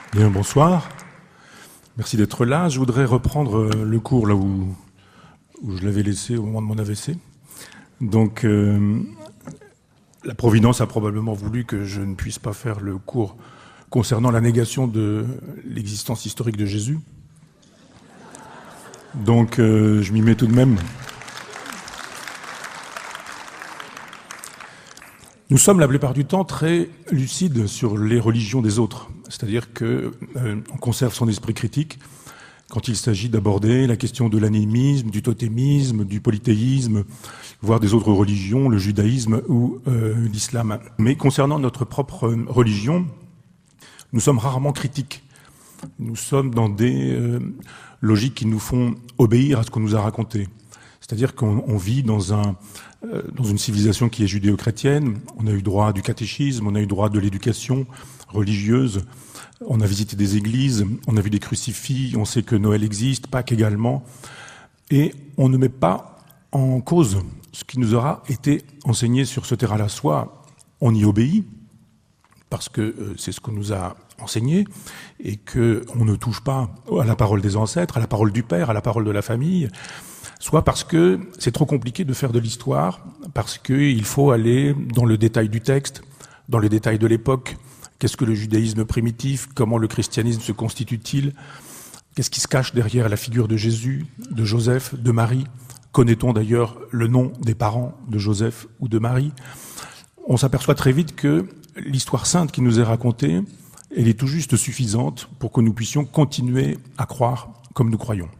Bien, bonsoir. Merci d'être là. Je voudrais reprendre le cours là où je l'avais laissé au moment de mon AVC. Donc, la Providence a probablement voulu que je ne puisse pas faire le cours concernant la négation de l'existence historique de Jésus. Donc, je m'y mets tout de même. Nous sommes la plupart du temps très lucides sur les religions des autres, c'est-à-dire qu'on conserve son esprit critique quand il s'agit d'aborder la question de l'animisme, du totémisme, du polythéisme, voire des autres religions, le judaïsme ou l'islam. Mais concernant notre propre religion, nous sommes rarement critiques. Nous sommes dans des logiques qui nous font obéir à ce qu'on nous a raconté. C'est-à-dire qu'on vit dans une civilisation qui est judéo-chrétienne. On a eu droit du catéchisme, on a eu droit de l'éducation religieuse, on a visité des églises, on a vu des crucifix, on sait que Noël existe, Pâques également. Et on ne met pas en cause ce qui nous aura été enseigné sur ce terrain-là. Soit on y obéit, parce que c'est ce qu'on nous a enseigné, et qu'on ne touche pas à la parole des ancêtres, à la parole du père, à la parole de la famille, soit parce que c'est trop compliqué de faire de l'histoire, parce qu'il faut aller dans le détail du texte, dans le détail de l'époque. Qu'est-ce que le judaïsme primitif? Comment le christianisme se constitue-t-il? Qu'est-ce qui se cache derrière la figure de Jésus, de Joseph, de Marie? Connaît-on d'ailleurs le nom des parents de Joseph ou de Marie? On s'aperçoit très vite que l'histoire sainte qui nous est racontée, elle est tout juste suffisante pour que nous puissions continuer à croire comme nous croyons.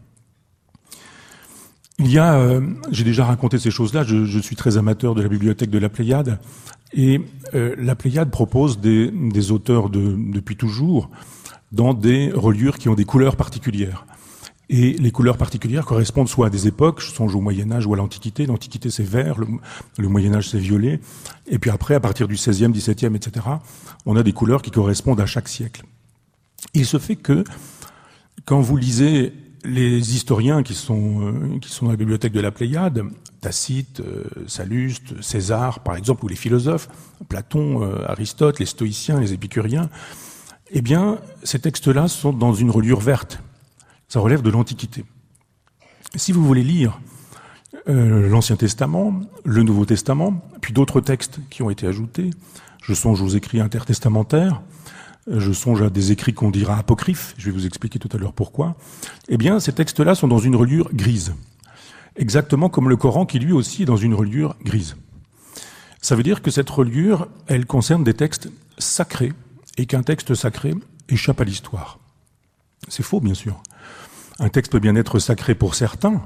J'ai déjà raconté ces choses-là, je suis très amateur de la bibliothèque de la Pléiade, et la Pléiade propose des auteurs depuis toujours dans des reliures qui ont des couleurs particulières. Et les couleurs particulières correspondent soit à des époques, je songe au Moyen-Âge ou à l'Antiquité. L'Antiquité c'est vert, le Moyen-Âge c'est violet, et puis après, à partir du XVIe, XVIIe, etc., on a des couleurs qui correspondent à chaque siècle. Il se fait que, quand vous lisez les historiens qui sont dans la bibliothèque de la Pléiade, Tacite, Salluste, César, par exemple, ou les philosophes, Platon, Aristote, les stoïciens, les épicuriens, eh bien, ces textes-là sont dans une reliure verte. Ça relève de l'Antiquité. Si vous voulez lire l'Ancien Testament, le Nouveau Testament, puis d'autres textes qui ont été ajoutés, je songe aux écrits intertestamentaires, je songe à des écrits qu'on dira apocryphes, je vais vous expliquer tout à l'heure pourquoi, eh bien, ces textes-là sont dans une reliure grise. Exactement comme le Coran qui, lui aussi, est dans une reliure grise. Ça veut dire que cette reliure, elle concerne des textes sacrés, et qu'un texte sacré échappe à l'histoire. C'est faux, bien sûr. Un texte peut bien être sacré pour certains.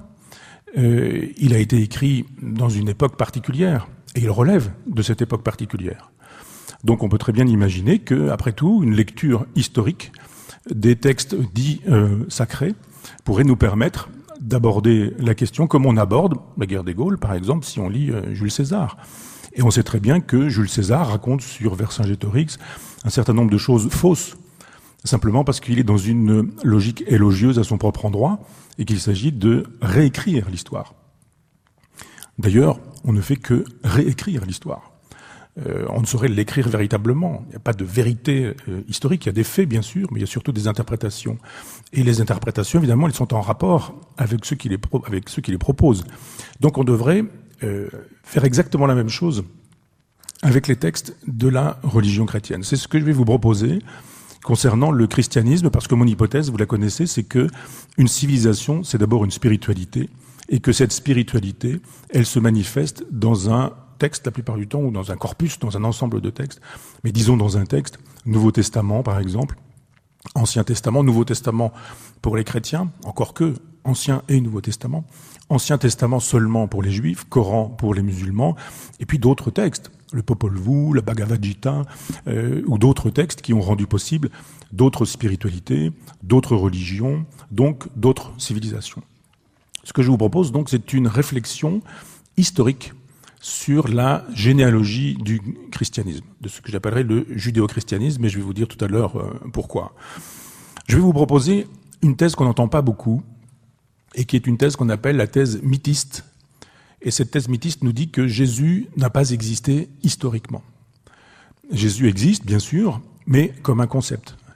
Il a été écrit dans une époque particulière, et il relève de cette époque particulière. Donc on peut très bien imaginer que, après tout, une lecture historique des textes dits sacrés pourrait nous permettre d'aborder la question comme on aborde la guerre des Gaules, par exemple, si on lit Jules César. Et on sait très bien que Jules César raconte sur Vercingétorix un certain nombre de choses fausses, simplement parce qu'il est dans une logique élogieuse à son propre endroit et qu'il s'agit de réécrire l'histoire. D'ailleurs, on ne fait que réécrire l'histoire. On ne saurait l'écrire véritablement. Il n'y a pas de vérité historique. Il y a des faits, bien sûr, mais il y a surtout des interprétations. Et les interprétations, évidemment, elles sont en rapport avec ceux qui les proposent. Donc on devrait faire exactement la même chose avec les textes de la religion chrétienne. C'est ce que je vais vous proposer concernant le christianisme, parce que mon hypothèse, vous la connaissez, c'est que une civilisation, c'est d'abord une spiritualité, et que cette spiritualité, elle se manifeste dans un texte la plupart du temps, ou dans un corpus, dans un ensemble de textes, mais disons dans un texte, Nouveau Testament par exemple, Ancien Testament, Nouveau Testament pour les chrétiens, encore que Ancien et Nouveau Testament, Ancien Testament seulement pour les Juifs, Coran pour les musulmans, et puis d'autres textes, le Popol Vuh, la Bhagavad Gita, ou d'autres textes qui ont rendu possible d'autres spiritualités, d'autres religions, donc d'autres civilisations. Ce que je vous propose donc, c'est une réflexion historique sur la généalogie du christianisme, de ce que j'appellerais le judéo-christianisme, et je vais vous dire tout à l'heure pourquoi. Je vais vous proposer une thèse qu'on n'entend pas beaucoup, et qui est une thèse qu'on appelle la thèse mythiste. Et cette thèse mythiste nous dit que Jésus n'a pas existé historiquement. Jésus existe, bien sûr, mais comme un concept.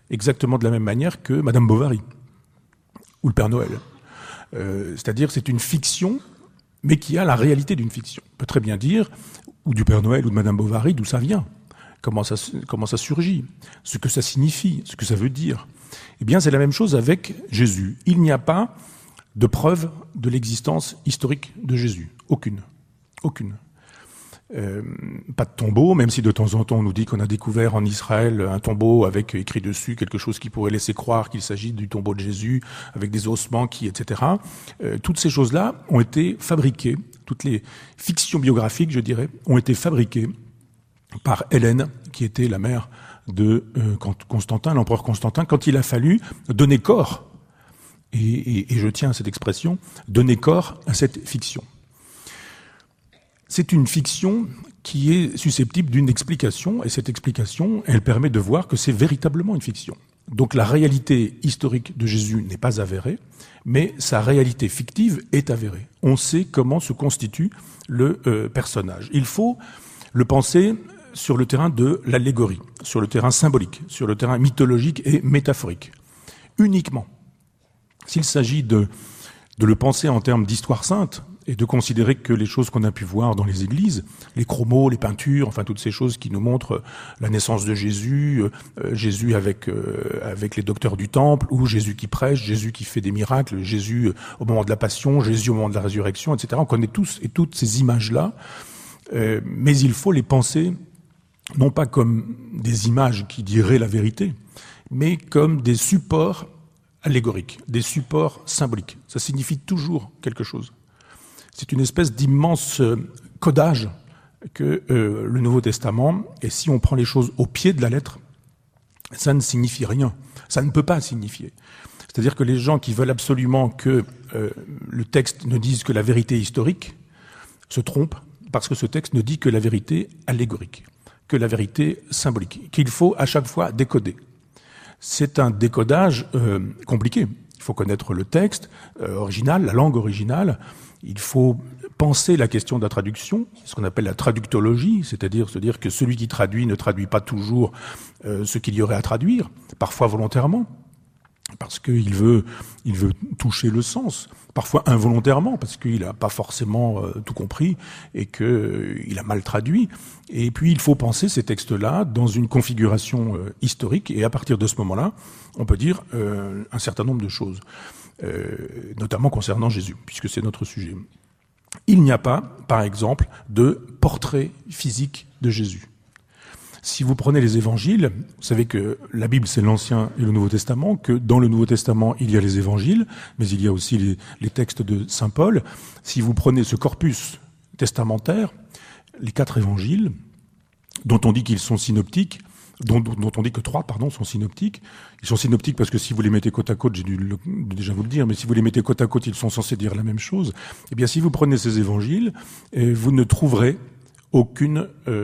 exactement de la même manière que Madame Bovary ou le Père Noël. C'est-à-dire c'est une fiction, mais qui a la réalité d'une fiction. On peut très bien dire, ou du Père Noël ou de Madame Bovary, d'où ça vient, comment ça surgit, ce que ça signifie, ce que ça veut dire. Eh bien, c'est la même chose avec Jésus. Il n'y a pas de preuve de l'existence historique de Jésus. Aucune. Aucune. Pas de tombeau, même si de temps en temps on nous dit qu'on a découvert en Israël un tombeau avec écrit dessus quelque chose qui pourrait laisser croire qu'il s'agit du tombeau de Jésus, avec des ossements etc. Toutes ces choses-là ont été fabriquées, toutes les fictions biographiques, je dirais, ont été fabriquées par Hélène, qui était la mère de Constantin, l'empereur Constantin, quand il a fallu donner corps, et je tiens à cette expression, donner corps à cette fiction. C'est une fiction qui est susceptible d'une explication, et cette explication, elle permet de voir que c'est véritablement une fiction. Donc la réalité historique de Jésus n'est pas avérée, mais sa réalité fictive est avérée. On sait comment se constitue le personnage. Il faut le penser sur le terrain de l'allégorie, sur le terrain symbolique, sur le terrain mythologique et métaphorique. Uniquement. S'il s'agit de le penser en termes d'histoire sainte, et de considérer que les choses qu'on a pu voir dans les églises, les chromos, les peintures, enfin toutes ces choses qui nous montrent la naissance de Jésus, Jésus avec les docteurs du temple, ou Jésus qui prêche, Jésus qui fait des miracles, Jésus au moment de la passion, Jésus au moment de la résurrection, etc. On connaît tous et toutes ces images-là, mais il faut les penser non pas comme des images qui diraient la vérité, mais comme des supports allégoriques, des supports symboliques. Ça signifie toujours quelque chose. C'est une espèce d'immense codage que le Nouveau Testament, et si on prend les choses au pied de la lettre, ça ne signifie rien. Ça ne peut pas signifier. C'est-à-dire que les gens qui veulent absolument que le texte ne dise que la vérité historique se trompent, parce que ce texte ne dit que la vérité allégorique, que la vérité symbolique, qu'il faut à chaque fois décoder. C'est un décodage compliqué. Il faut connaître le texte original, la langue originale. Il faut penser la question de la traduction, ce qu'on appelle la traductologie, c'est-à-dire se dire que celui qui traduit ne traduit pas toujours ce qu'il y aurait à traduire, parfois volontairement, parce qu'il veut toucher le sens, parfois involontairement, parce qu'il n'a pas forcément tout compris et qu'il a mal traduit. Et puis il faut penser ces textes-là dans une configuration historique, et à partir de ce moment-là, on peut dire un certain nombre de choses. Notamment concernant Jésus, puisque c'est notre sujet. Il n'y a pas, par exemple, de portrait physique de Jésus. Si vous prenez les évangiles, vous savez que la Bible, c'est l'Ancien et le Nouveau Testament, que dans le Nouveau Testament, il y a les évangiles, mais il y a aussi les textes de saint Paul. Si vous prenez ce corpus testamentaire, les 4 évangiles, dont on dit qu'ils sont synoptiques, dont on dit que 3, sont synoptiques. Ils sont synoptiques parce que si vous les mettez côte à côte, j'ai dû déjà vous le dire, mais si vous les mettez côte à côte, ils sont censés dire la même chose. Eh bien, si vous prenez ces évangiles, vous ne trouverez aucun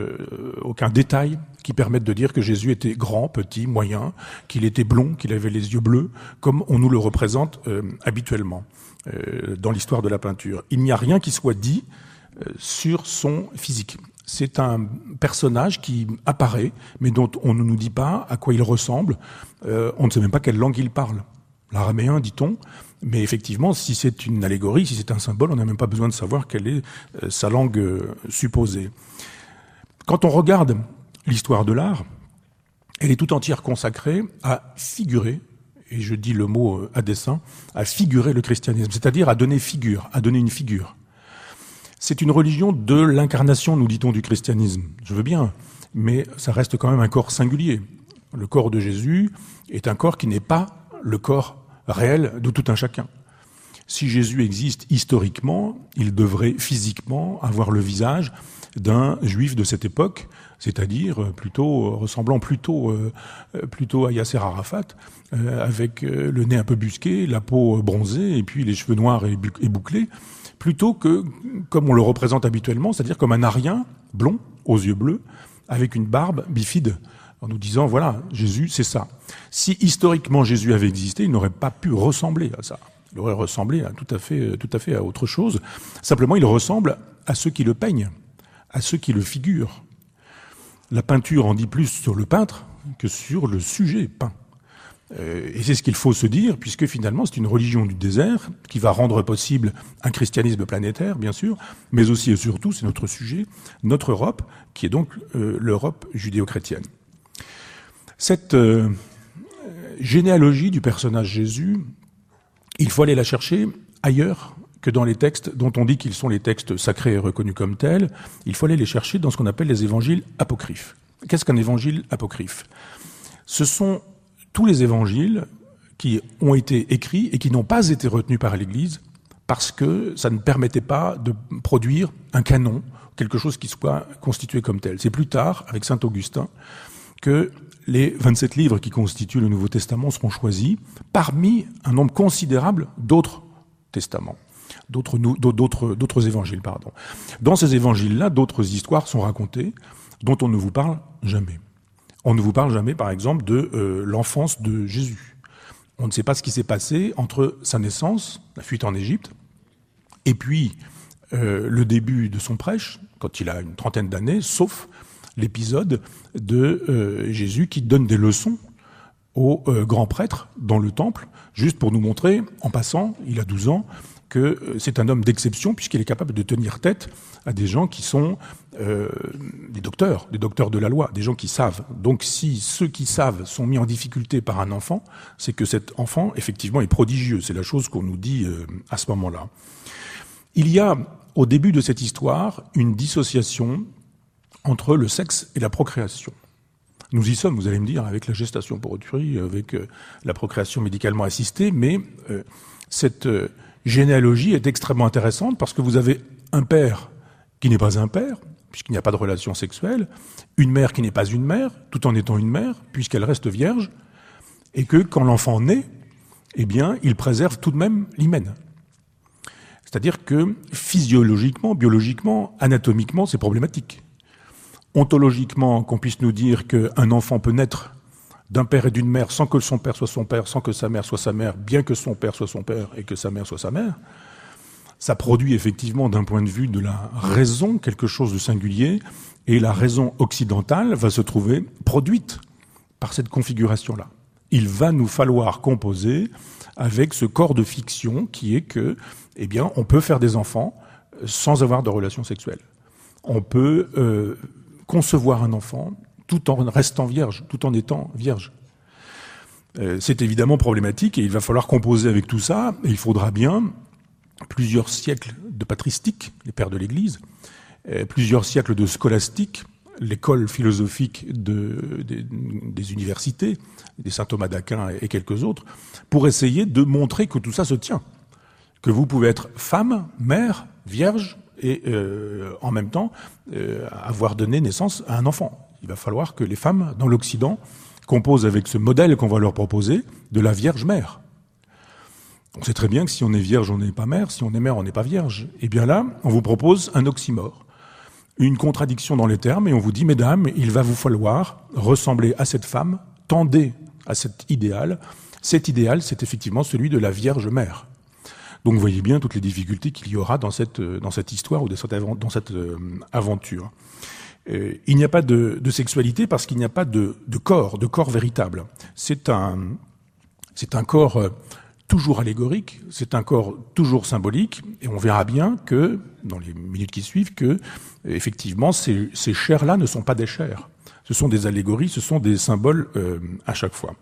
détail qui permette de dire que Jésus était grand, petit, moyen, qu'il était blond, qu'il avait les yeux bleus, comme on nous le représente habituellement dans l'histoire de la peinture. Il n'y a rien qui soit dit sur son physique. C'est un personnage qui apparaît, mais dont on ne nous dit pas à quoi il ressemble. On ne sait même pas quelle langue il parle. L'araméen, dit-on. Mais effectivement, si c'est une allégorie, si c'est un symbole, on n'a même pas besoin de savoir quelle est sa langue supposée. Quand on regarde l'histoire de l'art, elle est tout entière consacrée à figurer, et je dis le mot à dessein, à figurer le christianisme, c'est-à-dire à donner figure, à donner une figure. C'est une religion de l'incarnation, nous dit-on, du christianisme. Je veux bien, mais ça reste quand même un corps singulier. Le corps de Jésus est un corps qui n'est pas le corps réel de tout un chacun. Si Jésus existe historiquement, il devrait physiquement avoir le visage d'un juif de cette époque, c'est-à-dire ressemblant plutôt à Yasser Arafat, avec le nez un peu busqué, la peau bronzée et puis les cheveux noirs et bouclés, plutôt que comme on le représente habituellement, c'est-à-dire comme un arien blond, aux yeux bleus, avec une barbe bifide, en nous disant, voilà, Jésus, c'est ça. Si historiquement Jésus avait existé, il n'aurait pas pu ressembler à ça. Il aurait ressemblé à tout à fait à autre chose. Simplement, il ressemble à ceux qui le peignent, à ceux qui le figurent. La peinture en dit plus sur le peintre que sur le sujet peint. Et c'est ce qu'il faut se dire, puisque finalement c'est une religion du désert qui va rendre possible un christianisme planétaire, bien sûr, mais aussi et surtout, c'est notre sujet, notre Europe, qui est donc l'Europe judéo-chrétienne. Cette généalogie du personnage Jésus, il faut aller la chercher ailleurs que dans les textes dont on dit qu'ils sont les textes sacrés et reconnus comme tels. Il faut aller les chercher dans ce qu'on appelle les évangiles apocryphes. Qu'est-ce qu'un évangile apocryphe ? Ce sont tous les évangiles qui ont été écrits et qui n'ont pas été retenus par l'Église parce que ça ne permettait pas de produire un canon, quelque chose qui soit constitué comme tel. C'est plus tard, avec saint Augustin, que les 27 livres qui constituent le Nouveau Testament seront choisis parmi un nombre considérable d'autres testaments, d'autres évangiles, pardon. Dans ces évangiles-là, d'autres histoires sont racontées dont on ne vous parle jamais. On ne vous parle jamais, par exemple, de l'enfance de Jésus. On ne sait pas ce qui s'est passé entre sa naissance, la fuite en Égypte, et puis le début de son prêche, quand il a une trentaine d'années, sauf l'épisode de Jésus qui donne des leçons aux grands prêtres dans le temple, juste pour nous montrer, en passant, il a 12 ans, que c'est un homme d'exception puisqu'il est capable de tenir tête à des gens qui sont des docteurs de la loi, des gens qui savent. Donc si ceux qui savent sont mis en difficulté par un enfant, c'est que cet enfant, effectivement, est prodigieux. C'est la chose qu'on nous dit à ce moment-là. Il y a, au début de cette histoire, une dissociation entre le sexe et la procréation. Nous y sommes, vous allez me dire, avec la gestation pour autrui, avec la procréation médicalement assistée, mais cette généalogie est extrêmement intéressante parce que vous avez un père qui n'est pas un père, puisqu'il n'y a pas de relation sexuelle, une mère qui n'est pas une mère, tout en étant une mère, puisqu'elle reste vierge, et que quand l'enfant naît, eh bien, il préserve tout de même l'hymen. C'est-à-dire que physiologiquement, biologiquement, anatomiquement, c'est problématique. Ontologiquement, qu'on puisse nous dire qu'un enfant peut naître d'un père et d'une mère sans que son père soit son père, sans que sa mère soit sa mère, bien que son père soit son père et que sa mère soit sa mère, ça produit effectivement d'un point de vue de la raison quelque chose de singulier, et la raison occidentale va se trouver produite par cette configuration-là. Il va nous falloir composer avec ce corps de fiction qui est que, eh bien, on peut faire des enfants sans avoir de relations sexuelles. On peut concevoir un enfant tout en restant vierge, tout en étant vierge. C'est évidemment problématique et il va falloir composer avec tout ça, et il faudra bien plusieurs siècles de patristique, les pères de l'Église, plusieurs siècles de scolastique, l'école philosophique des universités, des saint Thomas d'Aquin et quelques autres, pour essayer de montrer que tout ça se tient, que vous pouvez être femme, mère, vierge, et en même temps avoir donné naissance à un enfant. Il va falloir que les femmes, dans l'Occident, composent avec ce modèle qu'on va leur proposer de la Vierge mère. On sait très bien que si on est vierge, on n'est pas mère, si on est mère, on n'est pas vierge. Et bien là, on vous propose un oxymore, une contradiction dans les termes, et on vous dit, mesdames, il va vous falloir ressembler à cette femme, tendez à cet idéal. Cet idéal, c'est effectivement celui de la Vierge mère. Donc vous voyez bien toutes les difficultés qu'il y aura dans cette histoire ou dans cette aventure. Il n'y a pas de sexualité parce qu'il n'y a pas de corps véritable. C'est un corps toujours allégorique, c'est un corps toujours symbolique, et on verra bien que, dans les minutes qui suivent, que effectivement ces chairs-là ne sont pas des chairs. Ce sont des allégories, ce sont des symboles à chaque fois.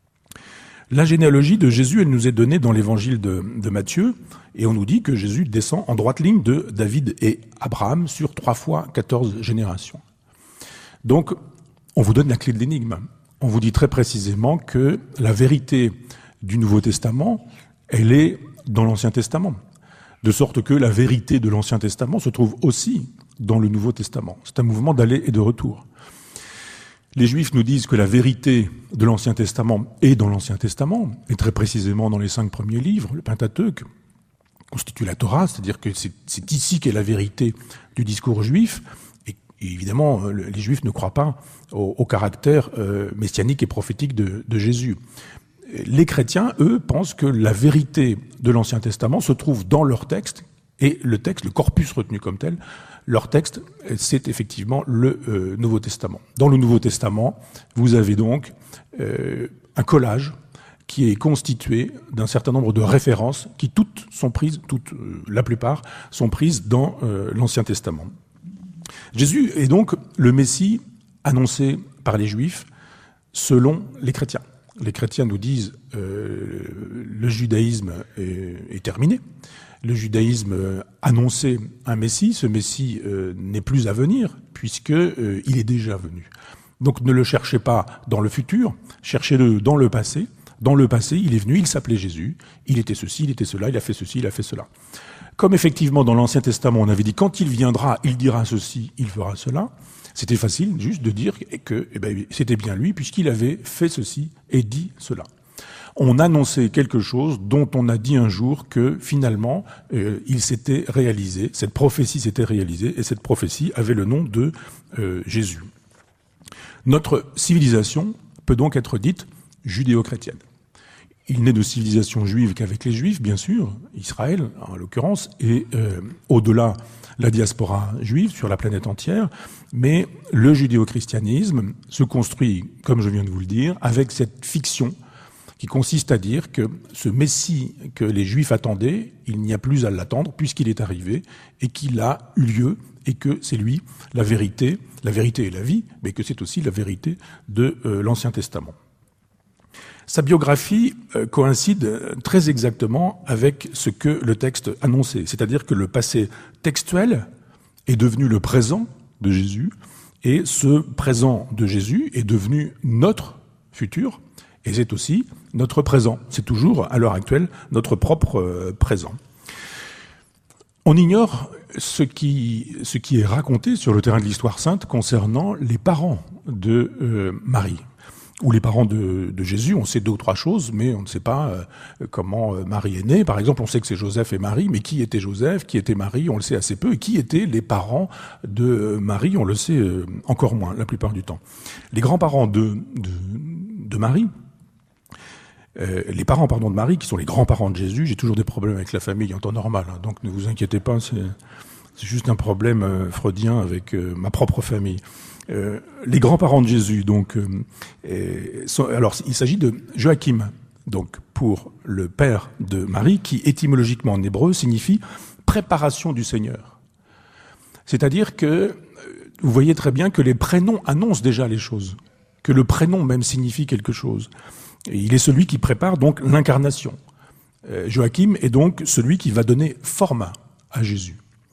La généalogie de Jésus, elle nous est donnée dans l'évangile de Matthieu, et on nous dit que Jésus descend en droite ligne de David et Abraham sur 3 fois 14 générations. Donc, on vous donne la clé de l'énigme. On vous dit très précisément que la vérité du Nouveau Testament, elle est dans l'Ancien Testament. De sorte que la vérité de l'Ancien Testament se trouve aussi dans le Nouveau Testament. C'est un mouvement d'aller et de retour. Les Juifs nous disent que la vérité de l'Ancien Testament est dans l'Ancien Testament, et très précisément dans les 5 premiers livres, le Pentateuque constitue la Torah, c'est-à-dire que c'est ici qu'est la vérité du discours juif, et évidemment, les Juifs ne croient pas au caractère messianique et prophétique de Jésus. Les chrétiens, eux, pensent que la vérité de l'Ancien Testament se trouve dans leur texte, et le texte, le corpus retenu comme tel, leur texte, c'est effectivement le Nouveau Testament. Dans le Nouveau Testament, vous avez donc un collage qui est constitué d'un certain nombre de références qui la plupart sont prises dans l'Ancien Testament. Jésus est donc le Messie annoncé par les Juifs selon les chrétiens. Les chrétiens nous disent le judaïsme est terminé. Le judaïsme annonçait un Messie. Ce Messie n'est plus à venir puisqu'il est déjà venu. Donc ne le cherchez pas dans le futur, cherchez-le dans le passé. Dans le passé, il est venu, il s'appelait Jésus, il était ceci, il était cela, il a fait ceci, il a fait cela. Comme effectivement dans l'Ancien Testament, on avait dit quand il viendra, il dira ceci, il fera cela, c'était facile juste de dire que c'était bien lui puisqu'il avait fait ceci et dit cela. On annonçait quelque chose dont on a dit un jour que finalement il s'était réalisé, cette prophétie s'était réalisée et cette prophétie avait le nom de Jésus. Notre civilisation peut donc être dite judéo-chrétienne. Il n'est de civilisation juive qu'avec les Juifs, bien sûr, Israël en l'occurrence, et au-delà la diaspora juive sur la planète entière, mais le judéo-christianisme se construit, comme je viens de vous le dire, avec cette fiction qui consiste à dire que ce Messie que les Juifs attendaient, il n'y a plus à l'attendre puisqu'il est arrivé et qu'il a eu lieu et que c'est lui la vérité et la vie, mais que c'est aussi la vérité de l'Ancien Testament. Sa biographie coïncide très exactement avec ce que le texte annonçait, c'est-à-dire que le passé textuel est devenu le présent de Jésus, et ce présent de Jésus est devenu notre futur, et c'est aussi notre présent. C'est toujours, à l'heure actuelle, notre propre présent. On ignore ce qui est raconté sur le terrain de l'histoire sainte concernant les parents de Marie. Ou les parents de Jésus, on sait 2 ou 3 choses, mais on ne sait pas comment Marie est née. Par exemple, on sait que c'est Joseph et Marie, mais qui était Joseph, qui était Marie, on le sait assez peu. Et qui étaient les parents de Marie, on le sait encore moins, la plupart du temps. Les grands-parents de Marie, les parents de Marie, qui sont les grands-parents de Jésus, j'ai toujours des problèmes avec la famille en temps normal, hein, donc ne vous inquiétez pas, c'est juste un problème freudien avec ma propre famille. Les grands-parents de Jésus, donc, alors il s'agit de Joachim, donc pour le père de Marie, qui étymologiquement en hébreu signifie préparation du Seigneur. C'est-à-dire que vous voyez très bien que les prénoms annoncent déjà les choses, que le prénom même signifie quelque chose. Et il est celui qui prépare donc l'incarnation. Joachim est donc celui qui va donner forme à Jésus.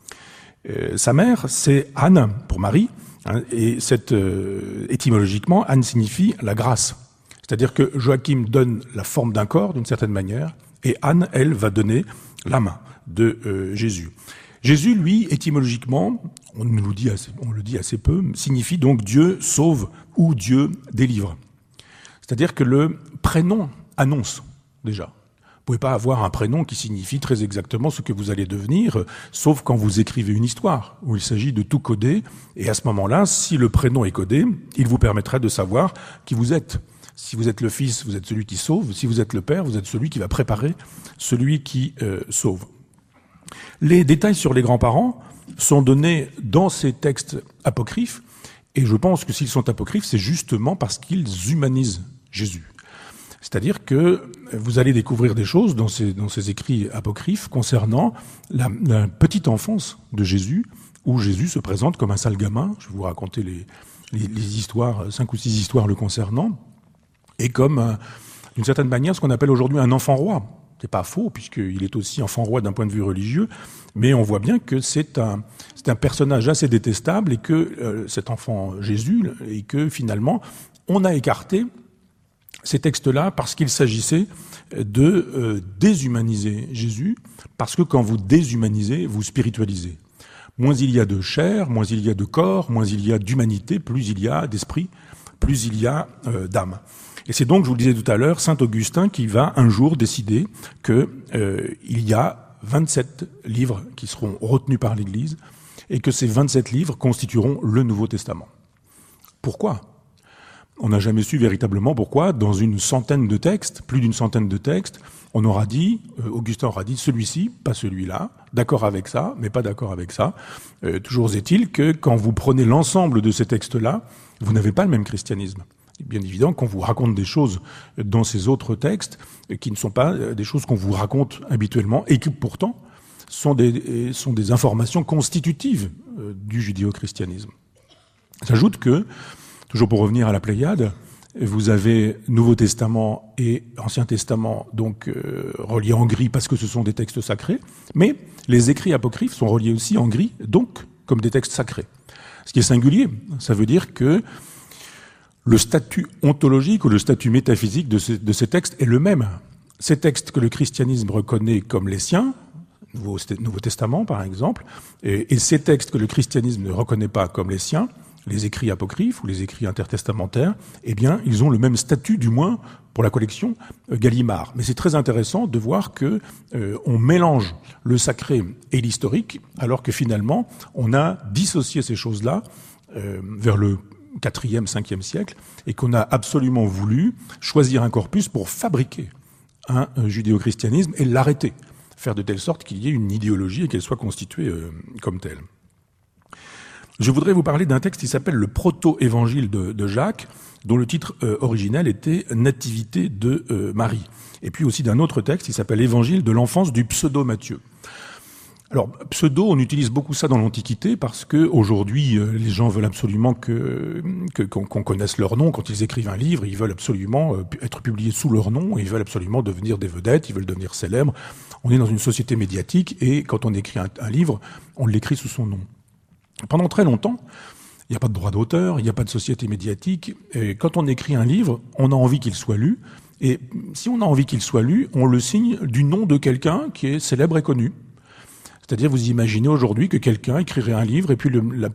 Sa mère, c'est Anne pour Marie. Et étymologiquement, Anne signifie la grâce. C'est-à-dire que Joachim donne la forme d'un corps, d'une certaine manière, et Anne, elle, va donner l'âme de Jésus. Jésus, lui, étymologiquement, on le dit assez peu, signifie donc Dieu sauve ou Dieu délivre. C'est-à-dire que le prénom annonce déjà. Vous ne pouvez pas avoir un prénom qui signifie très exactement ce que vous allez devenir, sauf quand vous écrivez une histoire, où il s'agit de tout coder. Et à ce moment-là, si le prénom est codé, il vous permettrait de savoir qui vous êtes. Si vous êtes le fils, vous êtes celui qui sauve. Si vous êtes le père, vous êtes celui qui va préparer celui qui sauve. Les détails sur les grands-parents sont donnés dans ces textes apocryphes. Et je pense que s'ils sont apocryphes, c'est justement parce qu'ils humanisent Jésus. C'est-à-dire que vous allez découvrir des choses dans ces écrits apocryphes concernant la petite enfance de Jésus, où Jésus se présente comme un sale gamin. Je vais vous raconter les histoires, 5 ou 6 histoires le concernant, et comme, d'une certaine manière, ce qu'on appelle aujourd'hui un enfant roi. C'est pas faux, puisqu'il est aussi enfant roi d'un point de vue religieux, mais on voit bien que c'est un personnage assez détestable, et que cet enfant Jésus, et que finalement, on a écarté ces textes-là parce qu'il s'agissait de déshumaniser Jésus, parce que quand vous déshumanisez, vous spiritualisez. Moins il y a de chair, moins il y a de corps, moins il y a d'humanité, plus il y a d'esprit, plus il y a d'âme. Et c'est donc, je vous le disais tout à l'heure, saint Augustin qui va un jour décider que il y a 27 livres qui seront retenus par l'Église et que ces 27 livres constitueront le Nouveau Testament. Pourquoi ? On n'a jamais su véritablement pourquoi, dans une centaine de textes, plus d'une centaine de textes, on aura dit, Augustin aura dit celui-ci, pas celui-là, d'accord avec ça, mais pas d'accord avec ça. Toujours est-il que quand vous prenez l'ensemble de ces textes-là, vous n'avez pas le même christianisme. Il est bien évident qu'on vous raconte des choses dans ces autres textes qui ne sont pas des choses qu'on vous raconte habituellement et qui pourtant sont des informations constitutives du judéo-christianisme. J'ajoute que, toujours pour revenir à la Pléiade, vous avez Nouveau Testament et Ancien Testament donc reliés en gris parce que ce sont des textes sacrés, mais les écrits apocryphes sont reliés aussi en gris, donc comme des textes sacrés. Ce qui est singulier, ça veut dire que le statut ontologique ou le statut métaphysique de ces textes est le même. Ces textes que le christianisme reconnaît comme les siens, Nouveau Testament par exemple, et ces textes que le christianisme ne reconnaît pas comme les siens, les écrits apocryphes ou les écrits intertestamentaires, eh bien, ils ont le même statut, du moins pour la collection Gallimard. Mais c'est très intéressant de voir que on mélange le sacré et l'historique, alors que finalement, on a dissocié ces choses-là vers le 4e, 5e siècle, et qu'on a absolument voulu choisir un corpus pour fabriquer un judéo-christianisme et l'arrêter, faire de telle sorte qu'il y ait une idéologie et qu'elle soit constituée comme telle. Je voudrais vous parler d'un texte qui s'appelle le Proto-évangile de Jacques, dont le titre originel était Nativité de Marie. Et puis aussi d'un autre texte qui s'appelle Évangile de l'enfance du pseudo-Matthieu. Alors, pseudo, on utilise beaucoup ça dans l'Antiquité parce que aujourd'hui, les gens veulent absolument qu'on connaisse leur nom. Quand ils écrivent un livre, ils veulent absolument être publiés sous leur nom, et ils veulent absolument devenir des vedettes, ils veulent devenir célèbres. On est dans une société médiatique et quand on écrit un livre, on l'écrit sous son nom. Pendant très longtemps, il n'y a pas de droit d'auteur, il n'y a pas de société médiatique. Et quand on écrit un livre, on a envie qu'il soit lu. Et si on a envie qu'il soit lu, on le signe du nom de quelqu'un qui est célèbre et connu. C'est-à-dire, vous imaginez aujourd'hui que quelqu'un écrirait un livre et puis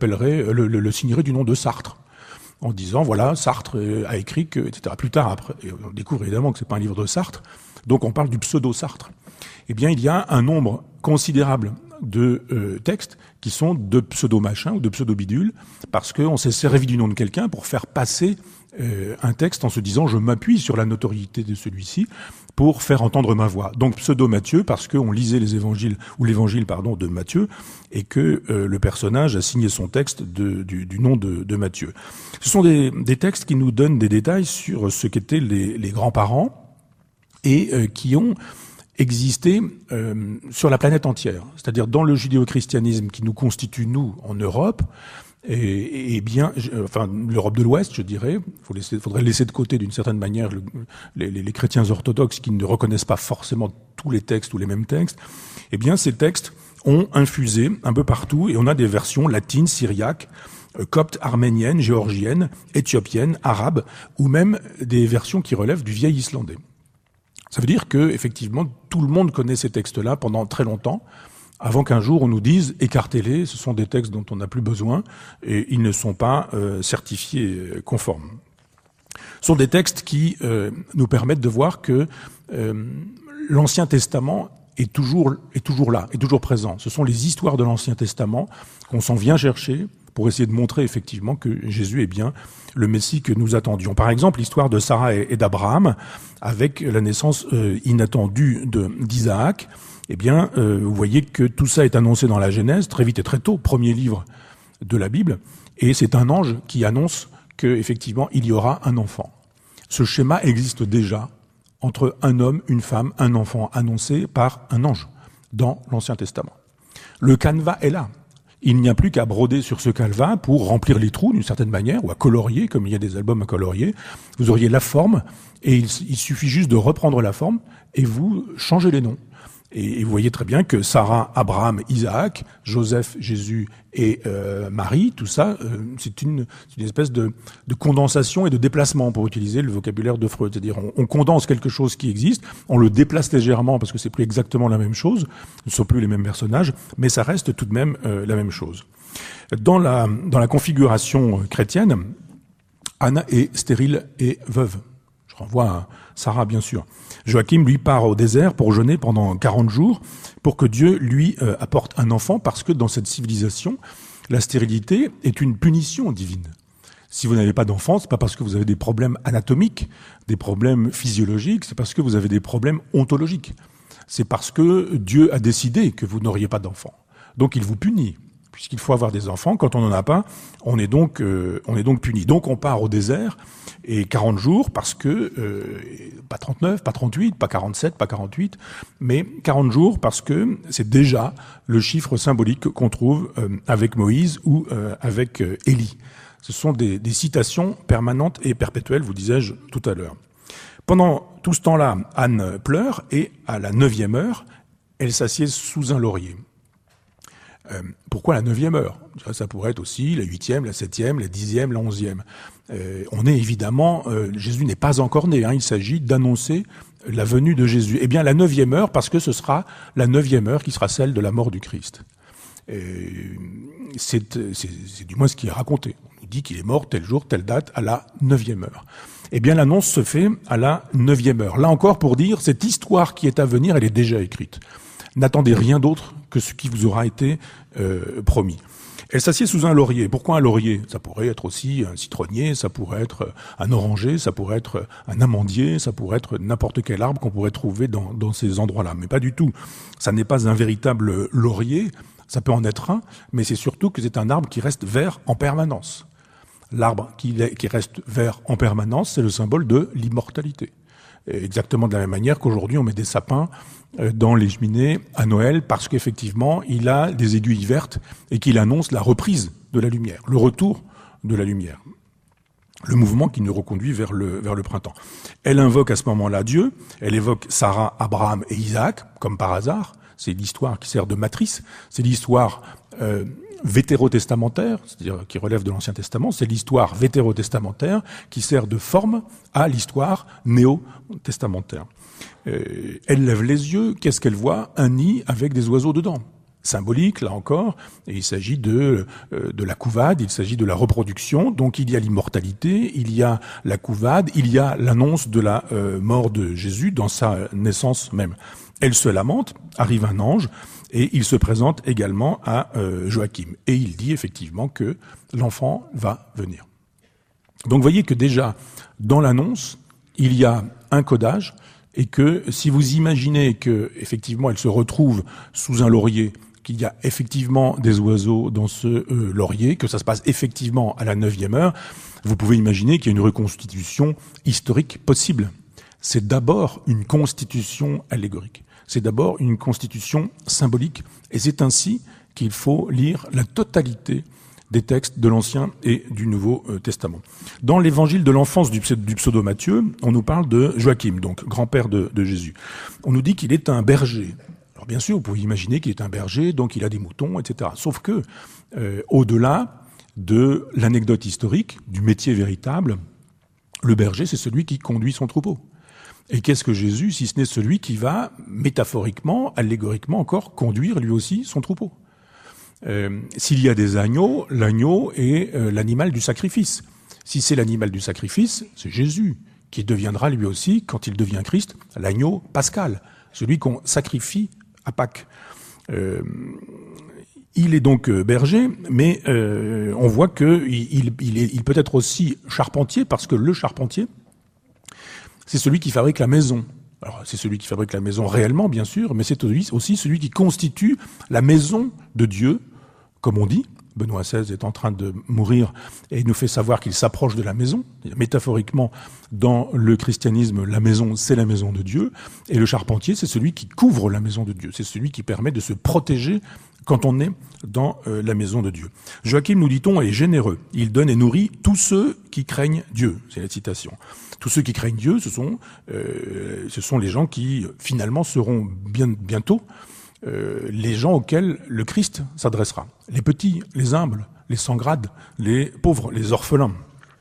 le signerait du nom de Sartre, en disant, voilà, Sartre a écrit que, etc. Plus tard, après, on découvre évidemment que c'est pas un livre de Sartre, donc on parle du pseudo-Sartre. Eh bien, il y a un nombre considérable de textes qui sont de pseudo-machin ou de pseudo-bidule, parce qu'on s'est servi du nom de quelqu'un pour faire passer un texte en se disant, je m'appuie sur la notoriété de celui-ci pour faire entendre ma voix. Donc pseudo-Matthieu, parce qu'on lisait les évangiles, ou l'évangile, pardon, de Matthieu, et que le personnage a signé son texte du nom de Matthieu. Ce sont des textes qui nous donnent des détails sur ce qu'étaient les grands-parents et qui ont existé sur la planète entière. C'est-à-dire dans le judéo-christianisme qui nous constitue, nous, en Europe, et bien, enfin, l'Europe de l'Ouest, je dirais, faudrait laisser de côté d'une certaine manière les chrétiens orthodoxes qui ne reconnaissent pas forcément tous les textes ou les mêmes textes. Eh bien, ces textes ont infusé un peu partout et on a des versions latines, syriaques, coptes, arméniennes, géorgiennes, éthiopiennes, arabes, ou même des versions qui relèvent du vieil islandais. Ça veut dire que, effectivement, tout le monde connaît ces textes-là pendant très longtemps, avant qu'un jour on nous dise « écartez-les, ce sont des textes dont on n'a plus besoin et ils ne sont pas certifiés conformes ». Ce sont des textes qui nous permettent de voir que l'Ancien Testament est toujours là, est toujours présent. Ce sont les histoires de l'Ancien Testament qu'on s'en vient chercher pour essayer de montrer effectivement que Jésus est bien le Messie que nous attendions. Par exemple, l'histoire de Sarah et d'Abraham, avec la naissance inattendue d'Isaac. Eh bien, vous voyez que tout ça est annoncé dans la Genèse, très vite et très tôt, premier livre de la Bible, et c'est un ange qui annonce qu'effectivement, il y aura un enfant. Ce schéma existe déjà entre un homme, une femme, un enfant annoncé par un ange dans l'Ancien Testament. Le canevas est là. Il n'y a plus qu'à broder sur ce canevas pour remplir les trous d'une certaine manière, ou à colorier, comme il y a des albums à colorier. Vous auriez la forme, et il suffit juste de reprendre la forme, et vous changez les noms. Et vous voyez très bien que Sarah, Abraham, Isaac, Joseph, Jésus et Marie, tout ça, c'est une espèce de condensation et de déplacement, pour utiliser le vocabulaire de Freud. C'est-à-dire, on condense quelque chose qui existe, on le déplace légèrement parce que c'est plus exactement la même chose, ce ne sont plus les mêmes personnages, mais ça reste tout de même la même chose. Dans la configuration chrétienne, Anna est stérile et veuve. Je renvoie à Sarah, bien sûr. Joachim, lui, part au désert pour jeûner pendant 40 jours pour que Dieu lui apporte un enfant, parce que dans cette civilisation, la stérilité est une punition divine. Si vous n'avez pas d'enfant, c'est pas parce que vous avez des problèmes anatomiques, des problèmes physiologiques, c'est parce que vous avez des problèmes ontologiques. C'est parce que Dieu a décidé que vous n'auriez pas d'enfant. Donc il vous punit, puisqu'il faut avoir des enfants. Quand on n'en a pas, on est donc puni. Donc on part au désert, et 40 jours, parce que, pas 39, pas 38, pas 47, pas 48, mais 40 jours parce que c'est déjà le chiffre symbolique qu'on trouve avec Moïse ou avec Élie. Ce sont des citations permanentes et perpétuelles, vous disais-je tout à l'heure. Pendant tout ce temps-là, Anne pleure, et à la 9e heure, elle s'assied sous un laurier. Pourquoi la 9e heure? Ça pourrait être aussi la 8e, la 7e, la 10e, la 11e. On est évidemment, Jésus n'est pas encore né, il s'agit d'annoncer la venue de Jésus. Eh bien, la 9e heure, parce que ce sera la 9e heure qui sera celle de la mort du Christ. C'est du moins ce qui est raconté. On nous dit qu'il est mort tel jour, telle date, à la 9e heure. Eh bien, l'annonce se fait à la 9e heure. Là encore, pour dire, cette histoire qui est à venir, elle est déjà écrite. N'attendez rien d'autre que ce qui vous aura été promis. Elle s'assied sous un laurier. Pourquoi un laurier? Ça pourrait être aussi un citronnier, ça pourrait être un oranger, ça pourrait être un amandier, ça pourrait être n'importe quel arbre qu'on pourrait trouver dans ces endroits-là. Mais pas du tout. Ça n'est pas un véritable laurier, ça peut en être un, mais c'est surtout que c'est un arbre qui reste vert en permanence. L'arbre qui reste vert en permanence, c'est le symbole de l'immortalité. Exactement de la même manière qu'aujourd'hui on met des sapins dans les cheminées à Noël, parce qu'effectivement il a des aiguilles vertes et qu'il annonce la reprise de la lumière, le retour de la lumière, le mouvement qui nous reconduit vers le printemps. Elle invoque à ce moment-là Dieu, elle évoque Sarah, Abraham et Isaac, comme par hasard. C'est l'histoire qui sert de matrice, c'est l'histoire vétérotestamentaire, c'est-à-dire qui relève de l'Ancien Testament, c'est l'histoire vétérotestamentaire qui sert de forme à l'histoire néo-testamentaire. Elle lève les yeux, qu'est-ce qu'elle voit? Un nid avec des oiseaux dedans. Symbolique, là encore, et il s'agit de la couvade, il s'agit de la reproduction, donc il y a l'immortalité, il y a la couvade, il y a l'annonce de la mort de Jésus dans sa naissance même. Elle se lamente, arrive un ange, et il se présente également à Joachim. Et il dit effectivement que l'enfant va venir. Donc vous voyez que déjà, dans l'annonce, il y a un codage, et que si vous imaginez que effectivement elle se retrouve sous un laurier, qu'il y a effectivement des oiseaux dans ce laurier, que ça se passe effectivement à la 9e heure, vous pouvez imaginer qu'il y a une reconstitution historique possible. C'est d'abord une constitution allégorique. C'est d'abord une constitution symbolique, et c'est ainsi qu'il faut lire la totalité des textes de l'Ancien et du Nouveau Testament. Dans l'évangile de l'enfance du pseudo-Matthieu, on nous parle de Joachim, donc grand-père de Jésus. On nous dit qu'il est un berger. Alors bien sûr, vous pouvez imaginer qu'il est un berger, donc il a des moutons, etc. Sauf que, au-delà de l'anecdote historique, du métier véritable, le berger, c'est celui qui conduit son troupeau. Et qu'est-ce que Jésus, si ce n'est celui qui va, métaphoriquement, allégoriquement encore, conduire lui aussi son troupeau? S'il y a des agneaux, l'agneau est l'animal du sacrifice. Si c'est l'animal du sacrifice, c'est Jésus qui deviendra lui aussi, quand il devient Christ, l'agneau pascal, celui qu'on sacrifie à Pâques. Il est donc berger, mais on voit qu'il peut être aussi charpentier, parce que le charpentier, c'est celui qui fabrique la maison. Alors, c'est celui qui fabrique la maison réellement, bien sûr, mais c'est aussi celui qui constitue la maison de Dieu, comme on dit. Benoît XVI est en train de mourir et il nous fait savoir qu'il s'approche de la maison. Métaphoriquement, dans le christianisme, la maison, c'est la maison de Dieu. Et le charpentier, c'est celui qui couvre la maison de Dieu. C'est celui qui permet de se protéger quand on est dans la maison de Dieu. Joachim, nous dit-on, est généreux. Il donne et nourrit tous ceux qui craignent Dieu. C'est la citation. Tous ceux qui craignent Dieu, ce sont les gens qui, finalement, seront bientôt les gens auxquels le Christ s'adressera. Les petits, les humbles, les sans grade, les pauvres, les orphelins.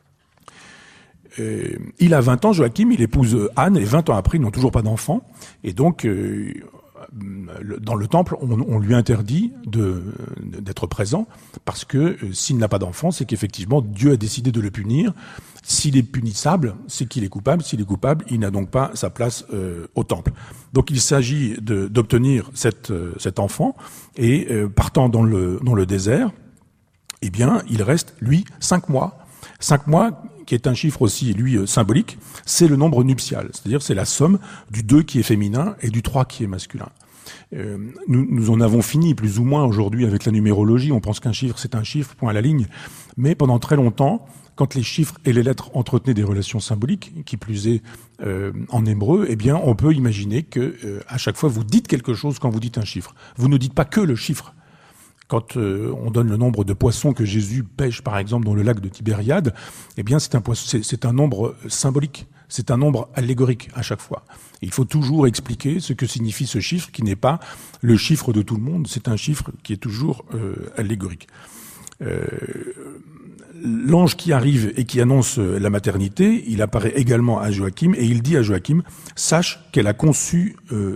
Il a 20 ans, Joachim, il épouse Anne, et 20 ans après, ils n'ont toujours pas d'enfant. Et donc, dans le temple, on lui interdit d'être présent, parce que s'il n'a pas d'enfant, c'est qu'effectivement, Dieu a décidé de le punir. S'il est punissable, c'est qu'il est coupable. S'il est coupable, il n'a donc pas sa place au temple. Donc il s'agit d'obtenir cet enfant, et partant dans le désert, eh bien, il reste, lui, 5 mois. 5 mois, qui est un chiffre aussi, lui, symbolique, c'est le nombre nuptial. C'est-à-dire, c'est la somme du 2 qui est féminin et du 3 qui est masculin. Nous en avons fini plus ou moins aujourd'hui avec la numérologie. On pense qu'un chiffre, c'est un chiffre, point à la ligne. Mais pendant très longtemps, quand les chiffres et les lettres entretenaient des relations symboliques, qui plus est en hébreu, eh bien, on peut imaginer que à chaque fois vous dites quelque chose quand vous dites un chiffre. Vous ne dites pas que le chiffre. Quand on donne le nombre de poissons que Jésus pêche, par exemple, dans le lac de Tibériade, eh bien, c'est un nombre symbolique. C'est un nombre allégorique à chaque fois. Il faut toujours expliquer ce que signifie ce chiffre, qui n'est pas le chiffre de tout le monde, c'est un chiffre qui est toujours allégorique. L'ange qui arrive et qui annonce la maternité, il apparaît également à Joachim et il dit à Joachim, sache qu'elle a conçu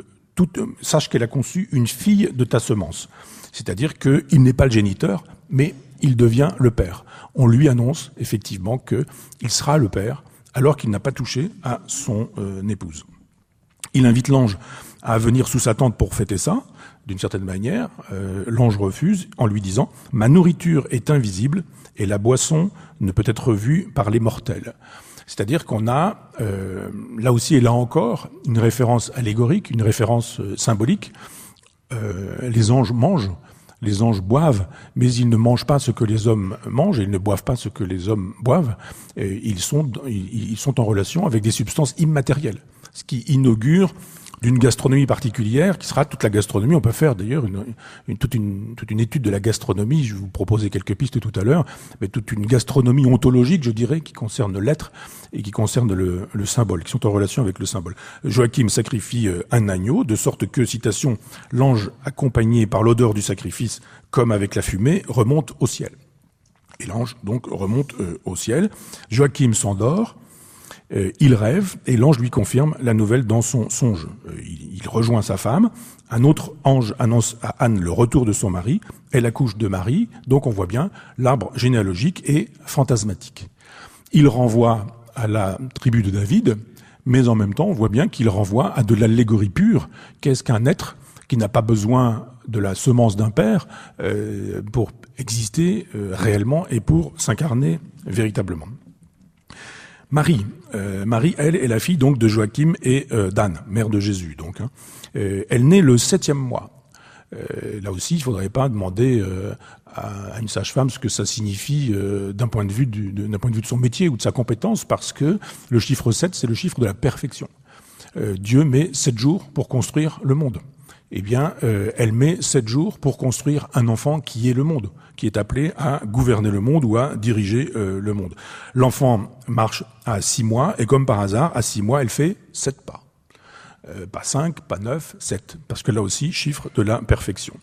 une fille de ta semence. C'est-à-dire qu'il n'est pas le géniteur, mais il devient le père. On lui annonce effectivement qu'il sera le père, alors qu'il n'a pas touché à son épouse. Il invite l'ange à venir sous sa tente pour fêter ça, d'une certaine manière. L'ange refuse en lui disant « Ma nourriture est invisible et la boisson ne peut être vue par les mortels ». C'est-à-dire qu'on a, là aussi et là encore, une référence allégorique, une référence symbolique. Les anges mangent, les anges boivent, mais ils ne mangent pas ce que les hommes mangent, et ils ne boivent pas ce que les hommes boivent. Ils sont en relation avec des substances immatérielles, ce qui inaugure d'une gastronomie particulière, qui sera toute la gastronomie. On peut faire d'ailleurs toute une étude de la gastronomie, je vais vous proposer quelques pistes tout à l'heure, mais toute une gastronomie ontologique, je dirais, qui concerne l'être et qui concerne le symbole, qui sont en relation avec le symbole. Joachim sacrifie un agneau, de sorte que, citation, l'ange accompagné par l'odeur du sacrifice, comme avec la fumée, remonte au ciel. Et l'ange, donc, remonte au ciel. Joachim s'endort. Il rêve et l'ange lui confirme la nouvelle dans son songe. Il rejoint sa femme. Un autre ange annonce à Anne le retour de son mari. Elle accouche de Marie. Donc on voit bien, l'arbre généalogique est fantasmatique. Il renvoie à la tribu de David, mais en même temps on voit bien qu'il renvoie à de l'allégorie pure. Qu'est-ce qu'un être qui n'a pas besoin de la semence d'un père pour exister réellement et pour s'incarner véritablement. Marie, elle, est la fille donc de Joachim et d'Anne, mère de Jésus. Donc, elle naît le 7e mois. Là aussi, il ne faudrait pas demander à une sage-femme ce que ça signifie d'un point de vue de son métier ou de sa compétence, parce que le chiffre 7, c'est le chiffre de la perfection. Dieu met 7 jours pour construire le monde. Eh bien, elle met 7 jours pour construire un enfant qui est le monde, qui est appelé à gouverner le monde ou à diriger le monde. L'enfant marche à 6 mois, et comme par hasard, à 6 mois, elle fait 7 pas. Pas 5, pas 9, 7, parce que là aussi, chiffre de la perfection.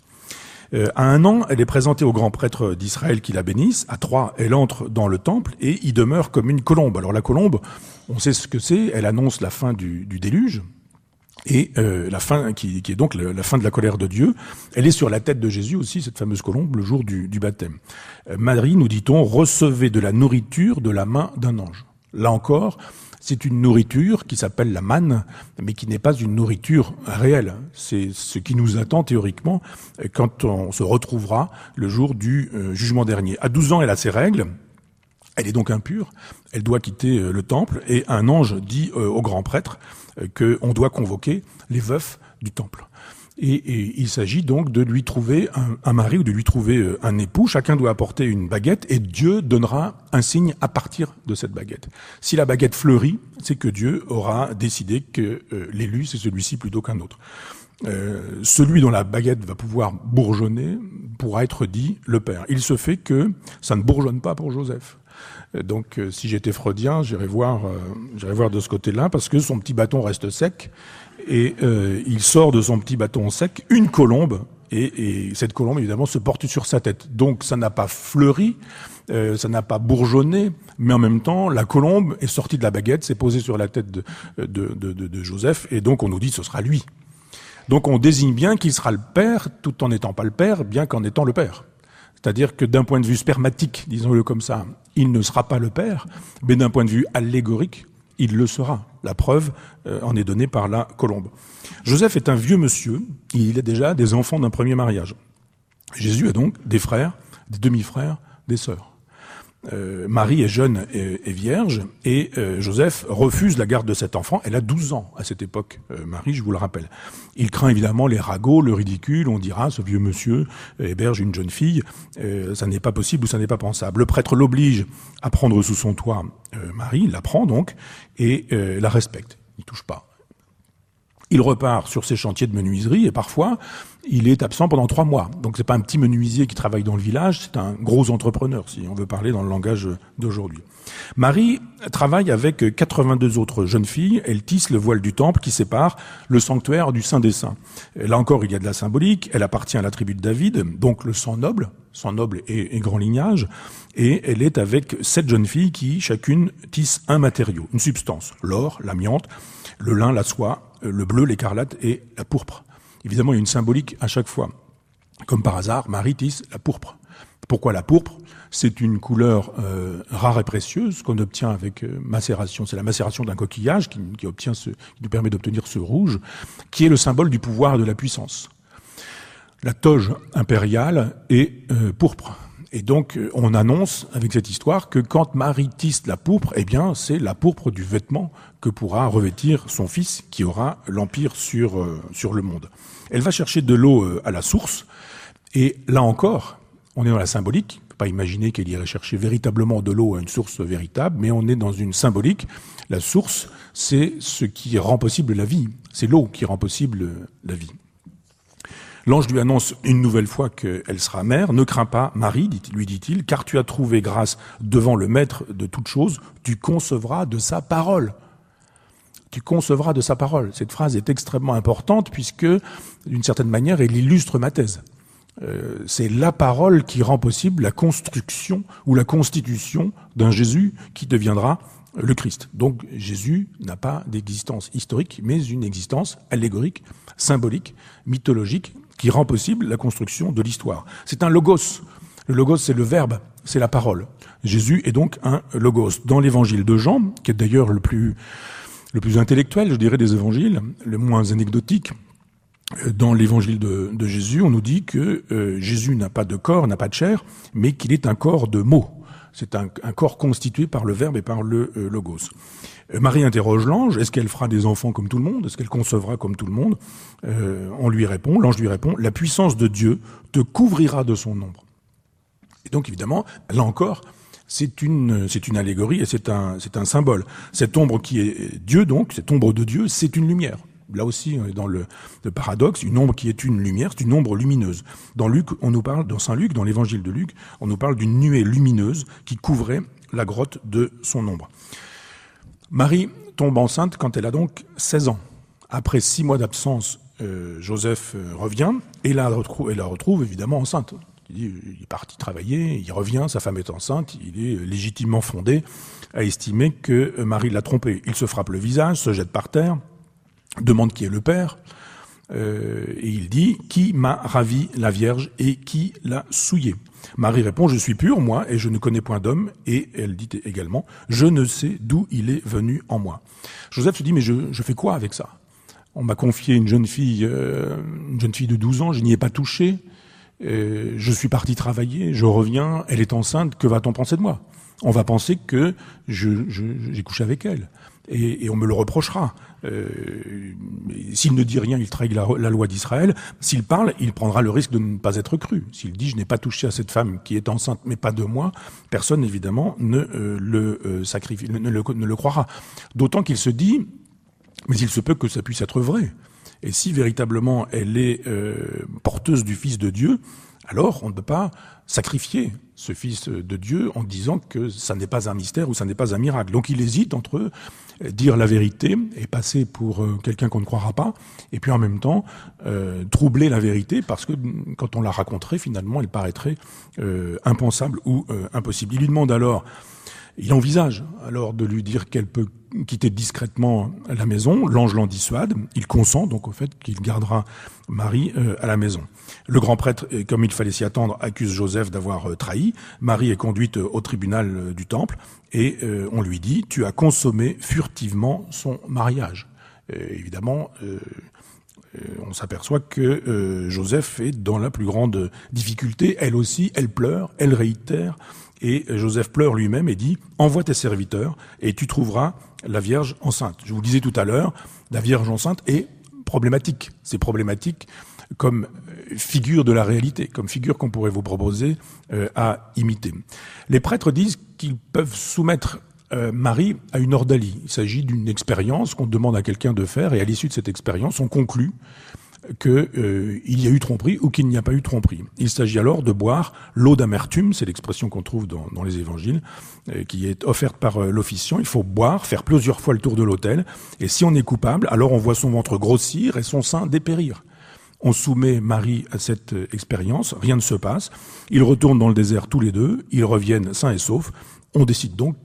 À 1 an, elle est présentée au grand prêtre d'Israël qui la bénisse. À 3, elle entre dans le temple et y demeure comme une colombe. Alors la colombe, on sait ce que c'est, elle annonce la fin du déluge. Et la fin, qui est donc la fin de la colère de Dieu, elle est sur la tête de Jésus aussi, cette fameuse colombe, le jour du baptême. Marie, nous dit-on, recevait de la nourriture de la main d'un ange. Là encore, c'est une nourriture qui s'appelle la manne, mais qui n'est pas une nourriture réelle. C'est ce qui nous attend théoriquement quand on se retrouvera le jour du jugement dernier. À 12 ans, elle a ses règles. Elle est donc impure, elle doit quitter le temple, et un ange dit au grand prêtre qu'on doit convoquer les veufs du temple. Et il s'agit donc de lui trouver un mari ou de lui trouver un époux. Chacun doit apporter une baguette et Dieu donnera un signe à partir de cette baguette. Si la baguette fleurit, c'est que Dieu aura décidé que l'élu, c'est celui-ci plutôt qu'un autre. Celui dont la baguette va pouvoir bourgeonner pourra être dit le père. Il se fait que ça ne bourgeonne pas pour Joseph. Donc, si j'étais freudien, j'irais voir de ce côté-là, parce que son petit bâton reste sec, et il sort de son petit bâton sec une colombe, et cette colombe, évidemment, se porte sur sa tête. Donc, ça n'a pas fleuri, ça n'a pas bourgeonné, mais en même temps, la colombe est sortie de la baguette, s'est posée sur la tête de Joseph, et donc on nous dit que ce sera lui. Donc, on désigne bien qu'il sera le père, tout en n'étant pas le père, bien qu'en étant le père. C'est-à-dire que d'un point de vue spermatique, disons-le comme ça, il ne sera pas le père, mais d'un point de vue allégorique, il le sera. La preuve en est donnée par la colombe. Joseph est un vieux monsieur, il a déjà des enfants d'un premier mariage. Jésus a donc des frères, des demi-frères, des sœurs. Marie est jeune et vierge, et Joseph refuse la garde de cet enfant. Elle a 12 ans à cette époque, Marie, je vous le rappelle. Il craint évidemment les ragots, le ridicule, on dira, ce vieux monsieur héberge une jeune fille, ça n'est pas possible ou ça n'est pas pensable. Le prêtre l'oblige à prendre sous son toit Marie, il la prend donc, et la respecte, il touche pas. Il repart sur ses chantiers de menuiserie et parfois, il est absent pendant 3 mois. Donc c'est pas un petit menuisier qui travaille dans le village, c'est un gros entrepreneur, si on veut parler dans le langage d'aujourd'hui. Marie travaille avec 82 autres jeunes filles. Elle tisse le voile du temple qui sépare le sanctuaire du Saint des Saints. Là encore, il y a de la symbolique. Elle appartient à la tribu de David, donc le sang noble et grand lignage. Et elle est avec 7 jeunes filles qui, chacune, tissent un matériau, une substance. L'or, l'amiante, le lin, la soie, le bleu, l'écarlate et la pourpre. Évidemment, il y a une symbolique à chaque fois. Comme par hasard, Marie tisse la pourpre. Pourquoi la pourpre ? C'est une couleur rare et précieuse qu'on obtient avec macération. C'est la macération d'un coquillage qui nous permet d'obtenir ce rouge, qui est le symbole du pouvoir et de la puissance. La toge impériale est pourpre. Et donc, on annonce avec cette histoire que quand Marie tisse la pourpre, eh bien, c'est la pourpre du vêtement que pourra revêtir son fils, qui aura l'empire sur le monde. Elle va chercher de l'eau à la source, et là encore, on est dans la symbolique. On ne peut pas imaginer qu'elle irait chercher véritablement de l'eau à une source véritable, mais on est dans une symbolique. La source, c'est ce qui rend possible la vie. C'est l'eau qui rend possible la vie. L'ange lui annonce une nouvelle fois qu'elle sera mère. « Ne crains pas, Marie, lui dit-il, car tu as trouvé grâce devant le Maître de toutes choses, tu concevras de sa parole. » Tu concevras de sa parole. Cette phrase est extrêmement importante puisque, d'une certaine manière, elle illustre ma thèse. C'est la parole qui rend possible la construction ou la constitution d'un Jésus qui deviendra le Christ. Donc Jésus n'a pas d'existence historique, mais une existence allégorique, symbolique, mythologique, qui rend possible la construction de l'histoire. C'est un logos. Le logos, c'est le verbe, c'est la parole. Jésus est donc un logos. Dans l'évangile de Jean, qui est d'ailleurs le plus intellectuel, je dirais, des évangiles, le moins anecdotique, dans l'évangile de Jésus, on nous dit que Jésus n'a pas de corps, n'a pas de chair, mais qu'il est un corps de mots. C'est un corps constitué par le verbe et par le logos. Marie interroge l'ange, est-ce qu'elle fera des enfants comme tout le monde ? Est-ce qu'elle concevra comme tout le monde ? L'ange lui répond, la puissance de Dieu te couvrira de son ombre. Et donc évidemment, là encore, c'est une allégorie et c'est un symbole. Cette ombre qui est Dieu donc, cette ombre de Dieu, c'est une lumière. Là aussi, on est dans le paradoxe, une ombre qui est une lumière, c'est une ombre lumineuse. Dans Saint Luc, dans l'évangile de Luc, on nous parle d'une nuée lumineuse qui couvrait la grotte de son ombre. Marie tombe enceinte quand elle a donc 16 ans. Après 6 mois d'absence, Joseph revient et la retrouve évidemment enceinte. Il est parti travailler, il revient, sa femme est enceinte, il est légitimement fondé à estimer que Marie l'a trompé. Il se frappe le visage, se jette par terre, demande qui est le père, et il dit « Qui m'a ravi la Vierge et qui l'a souillée ?» Marie répond « Je suis pure, moi, et je ne connais point d'homme. » Et elle dit également « Je ne sais d'où il est venu en moi. » Joseph se dit « Mais je fais quoi avec ça ? On m'a confié une jeune fille de 12 ans, je n'y ai pas touché. Je suis parti travailler, je reviens, elle est enceinte, que va-t-on penser de moi ? On va penser que j'ai couché avec elle. Et on me le reprochera. S'il ne dit rien, il trahit la loi d'Israël. S'il parle, il prendra le risque de ne pas être cru. S'il dit « je n'ai pas touché à cette femme qui est enceinte, mais pas de moi », personne, évidemment, ne le croira. D'autant qu'il se dit « mais il se peut que ça puisse être vrai ». Et si véritablement elle est porteuse du Fils de Dieu, alors on ne peut pas sacrifier ce Fils de Dieu en disant que ça n'est pas un mystère ou ça n'est pas un miracle. Donc il hésite entre dire la vérité et passer pour quelqu'un qu'on ne croira pas, et puis en même temps troubler la vérité parce que quand on la raconterait, finalement, elle paraîtrait impensable ou impossible. Il lui demande alors, il envisage alors de lui dire qu'elle peut quitter discrètement la maison. L'ange l'en dissuade. Il consent donc au fait qu'il gardera Marie à la maison. Le grand prêtre, comme il fallait s'y attendre, accuse Joseph d'avoir trahi. Marie est conduite au tribunal du temple et on lui dit « Tu as consommé furtivement son mariage ». Évidemment, on s'aperçoit que Joseph est dans la plus grande difficulté. Elle aussi, elle pleure, elle réitère. Et Joseph pleure lui-même et dit « Envoie tes serviteurs et tu trouveras la Vierge enceinte ». Je vous le disais tout à l'heure, la Vierge enceinte est problématique. C'est problématique comme figure de la réalité, comme figure qu'on pourrait vous proposer à imiter. Les prêtres disent qu'ils peuvent soumettre Marie à une ordalie. Il s'agit d'une expérience qu'on demande à quelqu'un de faire et à l'issue de cette expérience, on conclut qu'il y a eu tromperie ou qu'il n'y a pas eu tromperie. Il s'agit alors de boire l'eau d'amertume, c'est l'expression qu'on trouve dans les évangiles, qui est offerte par l'officiant. Il faut boire, faire plusieurs fois le tour de l'autel, et si on est coupable, alors on voit son ventre grossir et son sein dépérir. On soumet Marie à cette expérience, rien ne se passe. Ils retournent dans le désert tous les deux, ils reviennent sains et saufs. On décide donc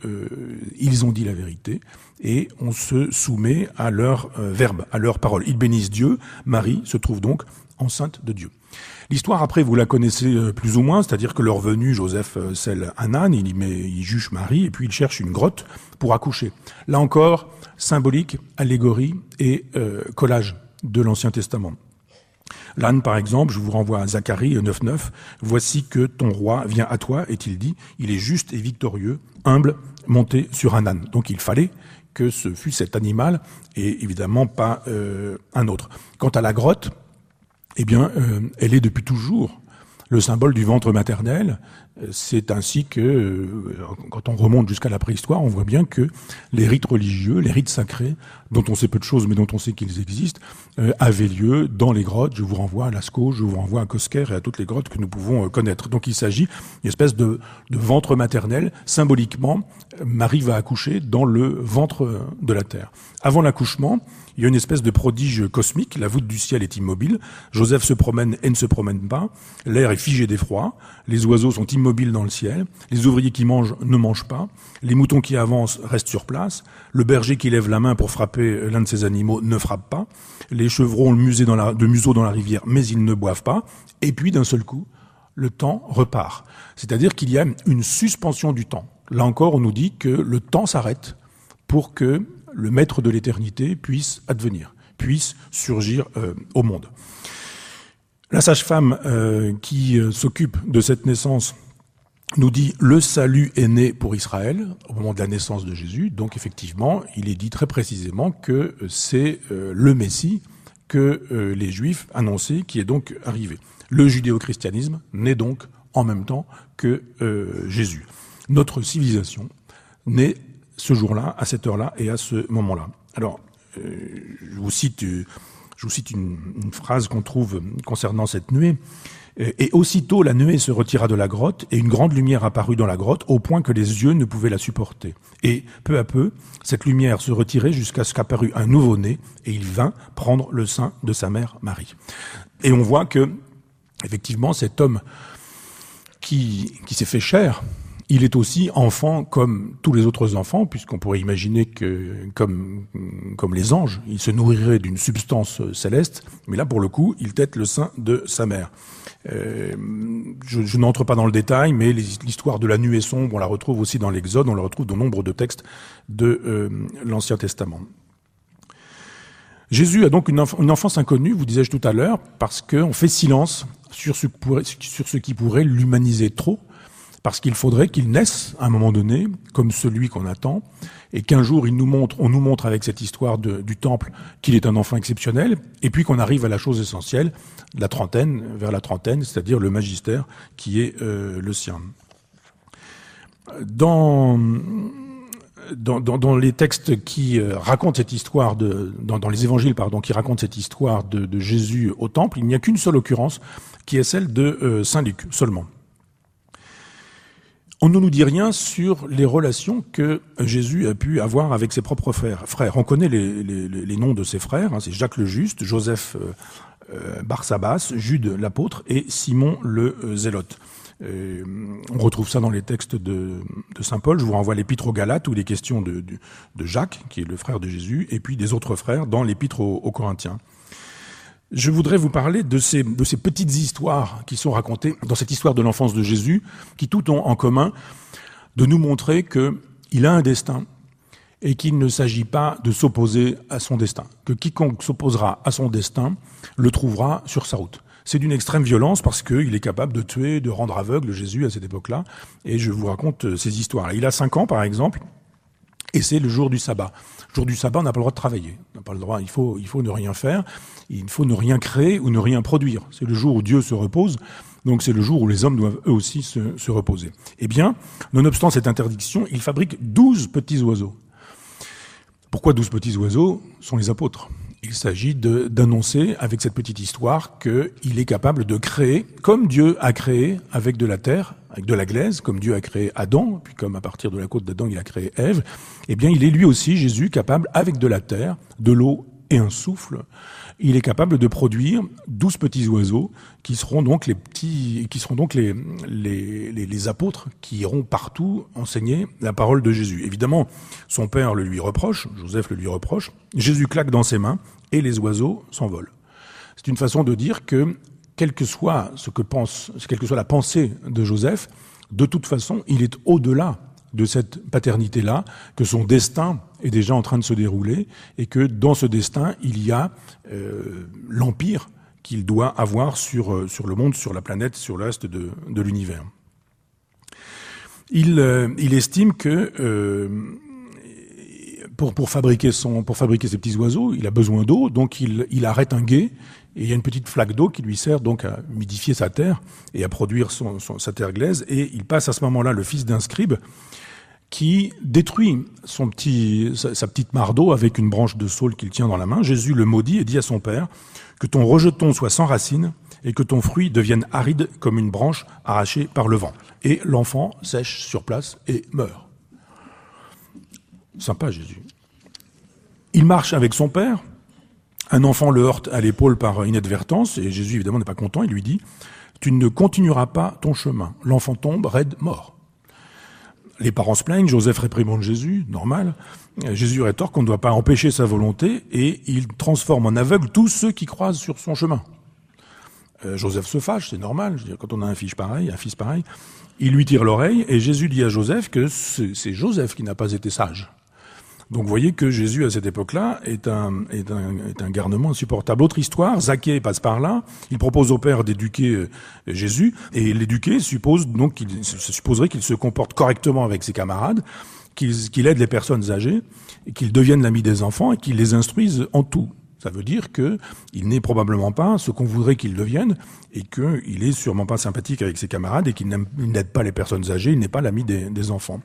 qu'ils ont dit la vérité et on se soumet à leur verbe, à leur parole. Ils bénissent Dieu. Marie se trouve donc enceinte de Dieu. L'histoire, après, vous la connaissez plus ou moins, c'est-à-dire que leur venue, Joseph scelle un âne, il juge Marie et puis il cherche une grotte pour accoucher. Là encore, symbolique, allégorie et collage de l'Ancien Testament. L'âne, par exemple, je vous renvoie à Zacharie 9.9. « Voici que ton roi vient à toi, est-il dit, il est juste et victorieux, humble, monté sur un âne. » Donc il fallait que ce fût cet animal et évidemment pas un autre. Quant à la grotte, eh bien, elle est depuis toujours le symbole du ventre maternel. C'est ainsi que, quand on remonte jusqu'à la préhistoire, on voit bien que les rites religieux, les rites sacrés, dont on sait peu de choses, mais dont on sait qu'ils existent, avaient lieu dans les grottes. Je vous renvoie à Lascaux, je vous renvoie à Cosquer et à toutes les grottes que nous pouvons connaître. Donc il s'agit d'une espèce de ventre maternel. Symboliquement, Marie va accoucher dans le ventre de la terre. Avant l'accouchement, il y a une espèce de prodige cosmique. La voûte du ciel est immobile. Joseph se promène et ne se promène pas. L'air est figé d'effroi. Les oiseaux sont immobiles dans le ciel. Les ouvriers qui mangent ne mangent pas. Les moutons qui avancent restent sur place. Le berger qui lève la main pour frapper l'un de ses animaux ne frappe pas. Les chevrons ont le museau dans la rivière, mais ils ne boivent pas. Et puis, d'un seul coup, le temps repart. C'est-à-dire qu'il y a une suspension du temps. Là encore, on nous dit que le temps s'arrête pour que le maître de l'éternité puisse advenir, puisse surgir au monde. La sage-femme qui s'occupe de cette naissance nous dit « Le salut est né pour Israël » au moment de la naissance de Jésus. Donc effectivement, il est dit très précisément que c'est le Messie que les Juifs annonçaient qui est donc arrivé. Le judéo-christianisme naît donc en même temps que Jésus. Notre civilisation naît ce jour-là, à cette heure-là et à ce moment-là. Alors, je vous cite une phrase qu'on trouve concernant cette nuée. « Et aussitôt la nuée se retira de la grotte, et une grande lumière apparut dans la grotte, au point que les yeux ne pouvaient la supporter. Et peu à peu, cette lumière se retirait jusqu'à ce qu'apparut un nouveau-né, et il vint prendre le sein de sa mère Marie. » Et on voit que, effectivement, cet homme qui s'est fait chair, il est aussi enfant comme tous les autres enfants, puisqu'on pourrait imaginer que, comme les anges, il se nourrirait d'une substance céleste, mais là, pour le coup, il tète le sein de sa mère. Je n'entre pas dans le détail, mais l'histoire de la nuée sombre, on la retrouve aussi dans l'Exode, on la retrouve dans nombre de textes de l'Ancien Testament. Jésus a donc une enfance inconnue, vous disais-je tout à l'heure, parce qu'on fait silence sur ce qui pourrait l'humaniser trop, parce qu'il faudrait qu'il naisse à un moment donné, comme celui qu'on attend, et qu'un jour on nous montre avec cette histoire du temple qu'il est un enfant exceptionnel, et puis qu'on arrive à la chose essentielle, vers la trentaine, c'est-à-dire le magistère qui est le sien. Dans les textes qui racontent cette histoire dans les évangiles, qui racontent cette histoire de Jésus au temple, il n'y a qu'une seule occurrence, qui est celle de Saint Luc seulement. On ne nous dit rien sur les relations que Jésus a pu avoir avec ses propres frères. On connaît les noms de ses frères, c'est Jacques le Juste, Joseph Barsabas, Jude l'apôtre et Simon le Zélote. On retrouve ça dans les textes de saint Paul. Je vous renvoie à l'épître aux Galates où il est question de Jacques, qui est le frère de Jésus, et puis des autres frères dans l'épître aux Corinthiens. Je voudrais vous parler de ces petites histoires qui sont racontées dans cette histoire de l'enfance de Jésus, qui tout ont en commun de nous montrer qu'il a un destin et qu'il ne s'agit pas de s'opposer à son destin, que quiconque s'opposera à son destin le trouvera sur sa route. C'est d'une extrême violence parce qu'il est capable de tuer, de rendre aveugle Jésus à cette époque-là, et je vous raconte ces histoires-là. Il a 5 ans, par exemple, et c'est le jour du sabbat. Le jour du sabbat, on n'a pas le droit de travailler. On n'a pas le droit, il faut ne rien faire, il faut ne rien créer ou ne rien produire. C'est le jour où Dieu se repose, donc c'est le jour où les hommes doivent eux aussi se reposer. Eh bien, nonobstant cette interdiction, il fabrique 12 petits oiseaux. Pourquoi 12 petits oiseaux sont les apôtres? Il s'agit d'annoncer avec cette petite histoire qu'il est capable de créer, comme Dieu a créé avec de la terre, avec de la glaise, comme Dieu a créé Adam, puis comme à partir de la côte d'Adam il a créé Ève, eh bien il est lui aussi, Jésus, capable avec de la terre, de l'eau et un souffle, il est capable de produire 12 petits oiseaux qui seront donc les apôtres qui iront partout enseigner la parole de Jésus. Évidemment, son père le lui reproche, Joseph le lui reproche, Jésus claque dans ses mains et les oiseaux s'envolent. C'est une façon de dire que, quelle que soit la pensée de Joseph, de toute façon, il est au-delà de cette paternité-là, que son destin est déjà en train de se dérouler et que dans ce destin, il y a l'empire qu'il doit avoir sur le monde, sur la planète, sur le reste de l'univers. Il estime que pour fabriquer ces petits oiseaux, il a besoin d'eau, donc il arrête un gué et il y a une petite flaque d'eau qui lui sert donc à humidifier sa terre et à produire sa terre glaise, et il passe à ce moment-là le fils d'un scribe qui détruit sa petite mare d'eau avec une branche de saule qu'il tient dans la main. Jésus le maudit et dit à son père que ton rejeton soit sans racines et que ton fruit devienne aride comme une branche arrachée par le vent. Et l'enfant sèche sur place et meurt. Sympa Jésus. Il marche avec son père. Un enfant le heurte à l'épaule par inadvertance et Jésus évidemment n'est pas content. Il lui dit « Tu ne continueras pas ton chemin. » L'enfant tombe raide, mort. Les parents se plaignent, Joseph réprimande Jésus, normal. Jésus rétorque qu'on ne doit pas empêcher sa volonté et il transforme en aveugle tous ceux qui croisent sur son chemin. Joseph se fâche, c'est normal. Je veux dire, quand on a un fils pareil, il lui tire l'oreille et Jésus dit à Joseph que c'est Joseph qui n'a pas été sage. Donc vous voyez que Jésus, à cette époque-là, est un garnement insupportable. Autre histoire, Zaché passe par là, il propose au père d'éduquer Jésus, et l'éduquer supposerait qu'il se comporte correctement avec ses camarades, qu'il aide les personnes âgées, et qu'il devienne l'ami des enfants, et qu'il les instruise en tout. Ça veut dire qu'il n'est probablement pas ce qu'on voudrait qu'il devienne, et qu'il est sûrement pas sympathique avec ses camarades, et qu'il n'aide pas les personnes âgées, il n'est pas l'ami des enfants.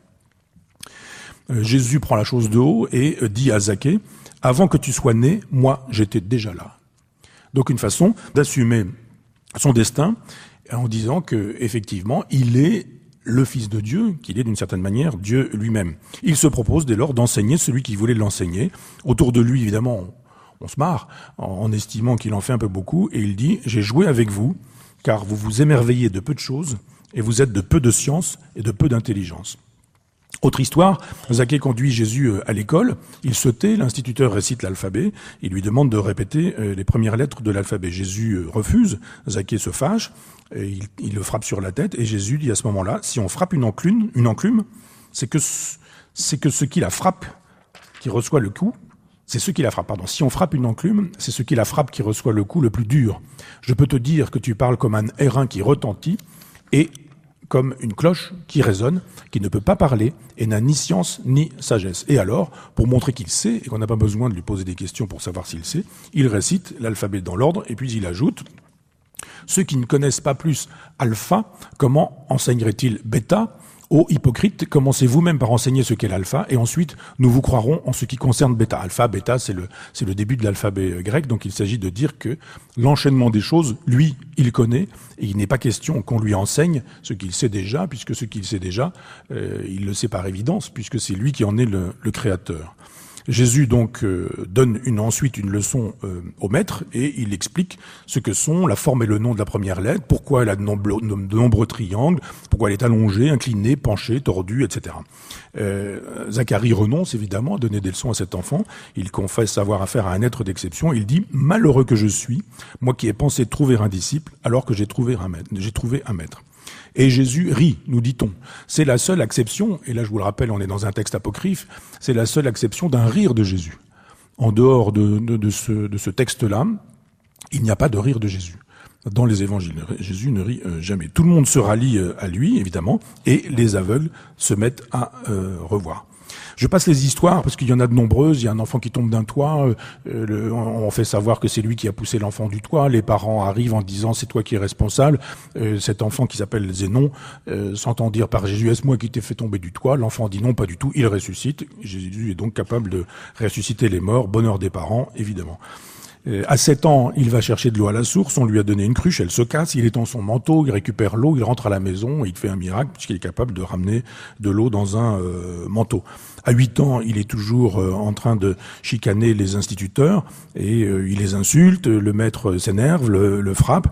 Jésus prend la chose de haut et dit à Zaché, « Avant que tu sois né, moi, j'étais déjà là. » Donc une façon d'assumer son destin en disant que effectivement, il est le Fils de Dieu, qu'il est d'une certaine manière Dieu lui-même. Il se propose dès lors d'enseigner celui qui voulait l'enseigner. Autour de lui, évidemment, on se marre en estimant qu'il en fait un peu beaucoup, et il dit « J'ai joué avec vous, car vous vous émerveillez de peu de choses, et vous êtes de peu de science et de peu d'intelligence. » Autre histoire, Zaché conduit Jésus à l'école, il se tait, l'instituteur récite l'alphabet, il lui demande de répéter les premières lettres de l'alphabet. Jésus refuse, Zaché se fâche, et il le frappe sur la tête, et Jésus dit à ce moment-là, si on frappe une enclume, c'est que ce qui la frappe qui reçoit le coup, c'est ce qui la frappe, pardon. Si on frappe une enclume, c'est ce qui la frappe qui reçoit le coup le plus dur. Je peux te dire que tu parles comme un airain qui retentit, et comme une cloche qui résonne, qui ne peut pas parler et n'a ni science ni sagesse. Et alors, pour montrer qu'il sait, et qu'on n'a pas besoin de lui poser des questions pour savoir s'il sait, il récite l'alphabet dans l'ordre, et puis il ajoute « Ceux qui ne connaissent pas plus alpha, comment enseigneraient-ils bêta ? Ô hypocrite, commencez vous-même par enseigner ce qu'est l'alpha, et ensuite nous vous croirons en ce qui concerne bêta. » Alpha, bêta, c'est le début de l'alphabet grec, donc il s'agit de dire que l'enchaînement des choses, lui, il connaît, et il n'est pas question qu'on lui enseigne ce qu'il sait déjà, puisque ce qu'il sait déjà, il le sait par évidence, puisque c'est lui qui en est le créateur. Jésus donc donne ensuite une leçon au maître et il explique ce que sont la forme et le nom de la première lettre, pourquoi elle a de nombreux triangles, pourquoi elle est allongée, inclinée, penchée, tordue, etc. Zacharie renonce évidemment à donner des leçons à cet enfant. Il confesse avoir affaire à un être d'exception. Il dit « Malheureux que je suis, moi qui ai pensé trouver un disciple alors que j'ai trouvé un maître. » Et Jésus rit, nous dit-on. C'est la seule acception, et là je vous le rappelle, on est dans un texte apocryphe, c'est la seule acception d'un rire de Jésus. En dehors de ce texte-là, il n'y a pas de rire de Jésus. Dans les évangiles, Jésus ne rit jamais. Tout le monde se rallie à lui, évidemment, et les aveugles se mettent à revoir. Je passe les histoires parce qu'il y en a de nombreuses. Il y a un enfant qui tombe d'un toit, on fait savoir que c'est lui qui a poussé l'enfant du toit. Les parents arrivent en disant c'est toi qui es responsable. Cet enfant qui s'appelle Zénon s'entend dire par Jésus, est-ce moi qui t'ai fait tomber du toit? L'enfant dit non, pas du tout. Il ressuscite. Jésus est donc capable de ressusciter les morts. Bonheur des parents, évidemment. À 7 ans, il va chercher de l'eau à la source, on lui a donné une cruche, elle se casse, il étend son manteau, il récupère l'eau, il rentre à la maison, et il fait un miracle puisqu'il est capable de ramener de l'eau dans un manteau. À 8 ans, il est toujours en train de chicaner les instituteurs, et il les insulte, le maître s'énerve, le frappe,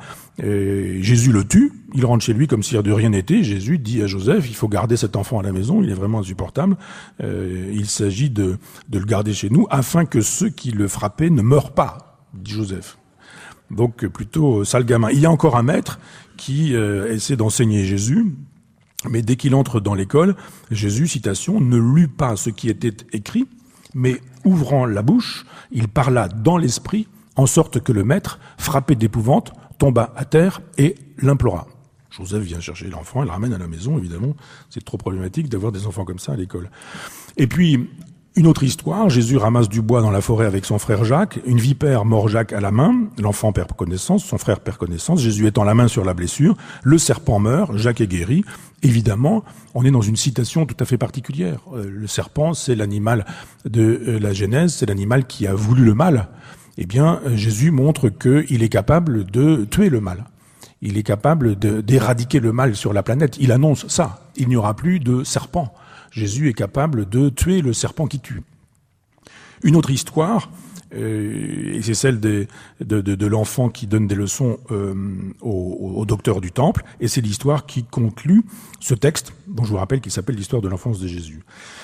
Jésus le tue, il rentre chez lui comme si de rien n'était. Jésus dit à Joseph, il faut garder cet enfant à la maison, il est vraiment insupportable, il s'agit de le garder chez nous, afin que ceux qui le frappaient ne meurent pas, dit Joseph. Donc plutôt sale gamin. Il y a encore un maître qui essaie d'enseigner Jésus, mais dès qu'il entre dans l'école, Jésus, citation, ne lut pas ce qui était écrit, mais ouvrant la bouche, il parla dans l'esprit, en sorte que le maître, frappé d'épouvante, tomba à terre et l'implora. Joseph vient chercher l'enfant, il le ramène à la maison, évidemment. C'est trop problématique d'avoir des enfants comme ça à l'école. Et puis, une autre histoire, Jésus ramasse du bois dans la forêt avec son frère Jacques, une vipère mord Jacques à la main, l'enfant perd connaissance, son frère perd connaissance, Jésus étend la main sur la blessure, le serpent meurt, Jacques est guéri. Évidemment, on est dans une citation tout à fait particulière. Le serpent, c'est l'animal de la Genèse, c'est l'animal qui a voulu le mal. Eh bien, Jésus montre qu'il est capable de tuer le mal. Il est capable d'éradiquer le mal sur la planète. Il annonce ça. Il n'y aura plus de serpent. Jésus est capable de tuer le serpent qui tue. Une autre histoire, et c'est celle de l'enfant qui donne des leçons au docteur du temple, et c'est l'histoire qui conclut ce texte, dont je vous rappelle qu'il s'appelle l'histoire de l'enfance de Jésus.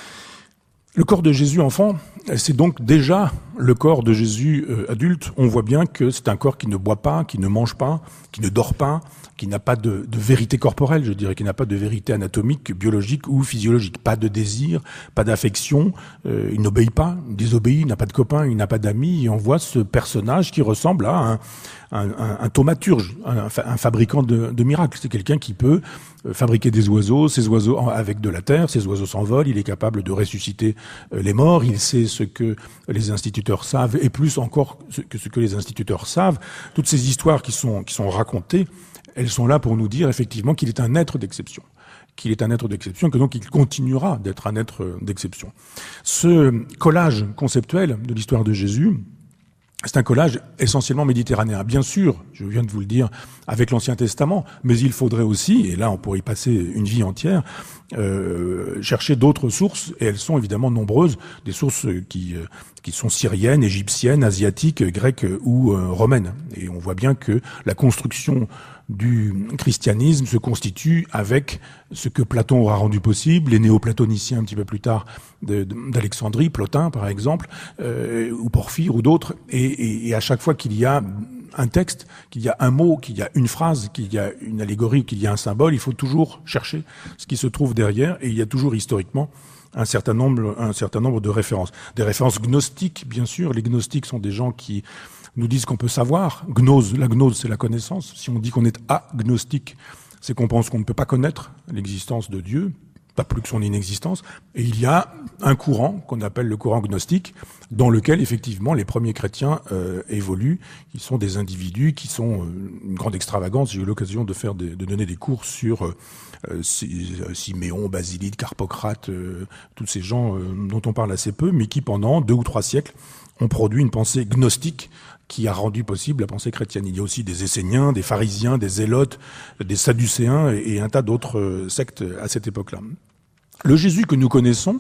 Le corps de Jésus enfant, c'est donc déjà le corps de Jésus adulte. On voit bien que c'est un corps qui ne boit pas, qui ne mange pas, qui ne dort pas, qui n'a pas de vérité corporelle, je dirais, qui n'a pas de vérité anatomique, biologique ou physiologique. Pas de désir, pas d'affection, il n'obéit pas, il désobéit, il n'a pas de copains, il n'a pas d'amis, et on voit ce personnage qui ressemble à un thaumaturge, un fabricant de miracles. C'est quelqu'un qui peut fabriquer des oiseaux, ces oiseaux avec de la terre, ces oiseaux s'envolent, il est capable de ressusciter les morts, il sait ce que les instituteurs savent, et plus encore que ce que les instituteurs savent. Toutes ces histoires qui sont racontées, elles sont là pour nous dire effectivement qu'il est un être d'exception. Qu'il est un être d'exception, que donc il continuera d'être un être d'exception. Ce collage conceptuel de l'histoire de Jésus, c'est un collage essentiellement méditerranéen. Bien sûr, je viens de vous le dire, avec l'Ancien Testament, mais il faudrait aussi, et là on pourrait y passer une vie entière, chercher d'autres sources, et elles sont évidemment nombreuses, des sources qui sont syriennes, égyptiennes, asiatiques, grecques ou romaines. Et on voit bien que la construction du christianisme se constitue avec ce que Platon aura rendu possible, les néoplatoniciens un petit peu plus tard d'Alexandrie, Plotin par exemple, ou Porphyre ou d'autres, et à chaque fois qu'il y a un texte, qu'il y a un mot, qu'il y a une phrase, qu'il y a une allégorie, qu'il y a un symbole, il faut toujours chercher ce qui se trouve derrière, et il y a toujours historiquement un certain nombre de références. Des références gnostiques, bien sûr. Les gnostiques sont des gens qui nous disent qu'on peut savoir. Gnose, la gnose, c'est la connaissance. Si on dit qu'on est agnostique, c'est qu'on pense qu'on ne peut pas connaître l'existence de Dieu, pas plus que son inexistence. Et il y a un courant qu'on appelle le courant gnostique, dans lequel effectivement les premiers chrétiens évoluent. Ils sont des individus qui sont une grande extravagance. J'ai eu l'occasion de donner des cours sur Siméon, Basilide, Carpocrate, tous ces gens dont on parle assez peu, mais qui pendant 2 ou 3 siècles ont produit une pensée gnostique qui a rendu possible la pensée chrétienne. Il y a aussi des Esséniens, des pharisiens, des zélotes, des sadducéens et un tas d'autres sectes à cette époque-là. Le Jésus que nous connaissons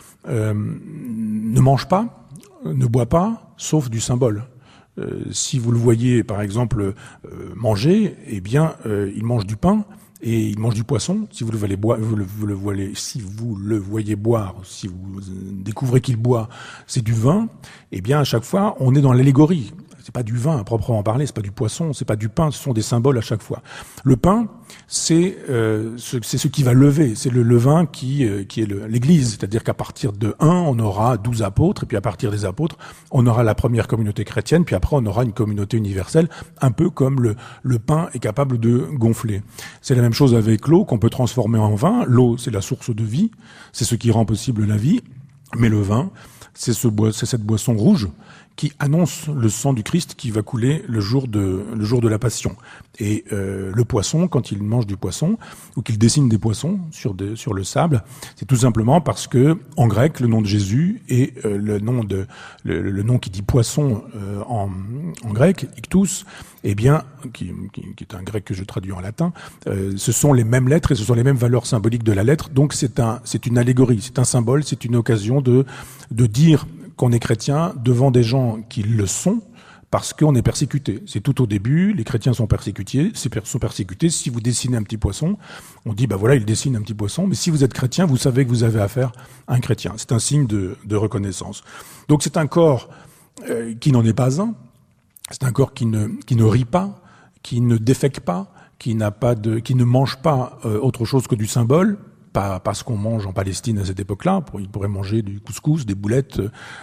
ne mange pas, ne boit pas, sauf du symbole. Si vous le voyez, par exemple, manger, eh bien, il mange du pain et il mange du poisson. Si vous le voyez boire, si vous le voyez boire, si vous découvrez qu'il boit, c'est du vin. Eh bien, à chaque fois, on est dans l'allégorie. C'est pas du vin à proprement parler, c'est pas du poisson, c'est pas du pain, ce sont des symboles à chaque fois. Le pain, c'est ce qui va lever, c'est le levain qui est l'Église, c'est-à-dire qu'à partir de 1, on aura 12 apôtres, et puis à partir des apôtres, on aura la première communauté chrétienne, puis après on aura une communauté universelle, un peu comme le pain est capable de gonfler. C'est la même chose avec l'eau qu'on peut transformer en vin. L'eau, c'est la source de vie, c'est ce qui rend possible la vie, mais le vin, c'est cette boisson rouge qui annonce le sang du Christ qui va couler le jour de la Passion. Et le poisson, quand il mange du poisson, ou qu'il dessine des poissons sur le sable, c'est tout simplement parce que en grec, le nom de Jésus et le nom qui dit poisson en grec, iktus, eh bien, qui est un grec que je traduis en latin, ce sont les mêmes lettres et ce sont les mêmes valeurs symboliques de la lettre. Donc c'est une allégorie, c'est un symbole, c'est une occasion de dire qu'on est chrétien devant des gens qui le sont parce qu'on est persécuté. C'est tout au début, les chrétiens sont persécutés. Si vous dessinez un petit poisson, on dit, voilà, il dessine un petit poisson, mais si vous êtes chrétien, vous savez que vous avez affaire à un chrétien. C'est un signe de reconnaissance. Donc c'est un corps qui n'en est pas un, c'est un corps qui ne rit pas, qui ne défèque pas, qui ne mange pas autre chose que du symbole, pas ce qu'on mange en Palestine à cette époque-là. Il pourrait manger du couscous, des boulettes,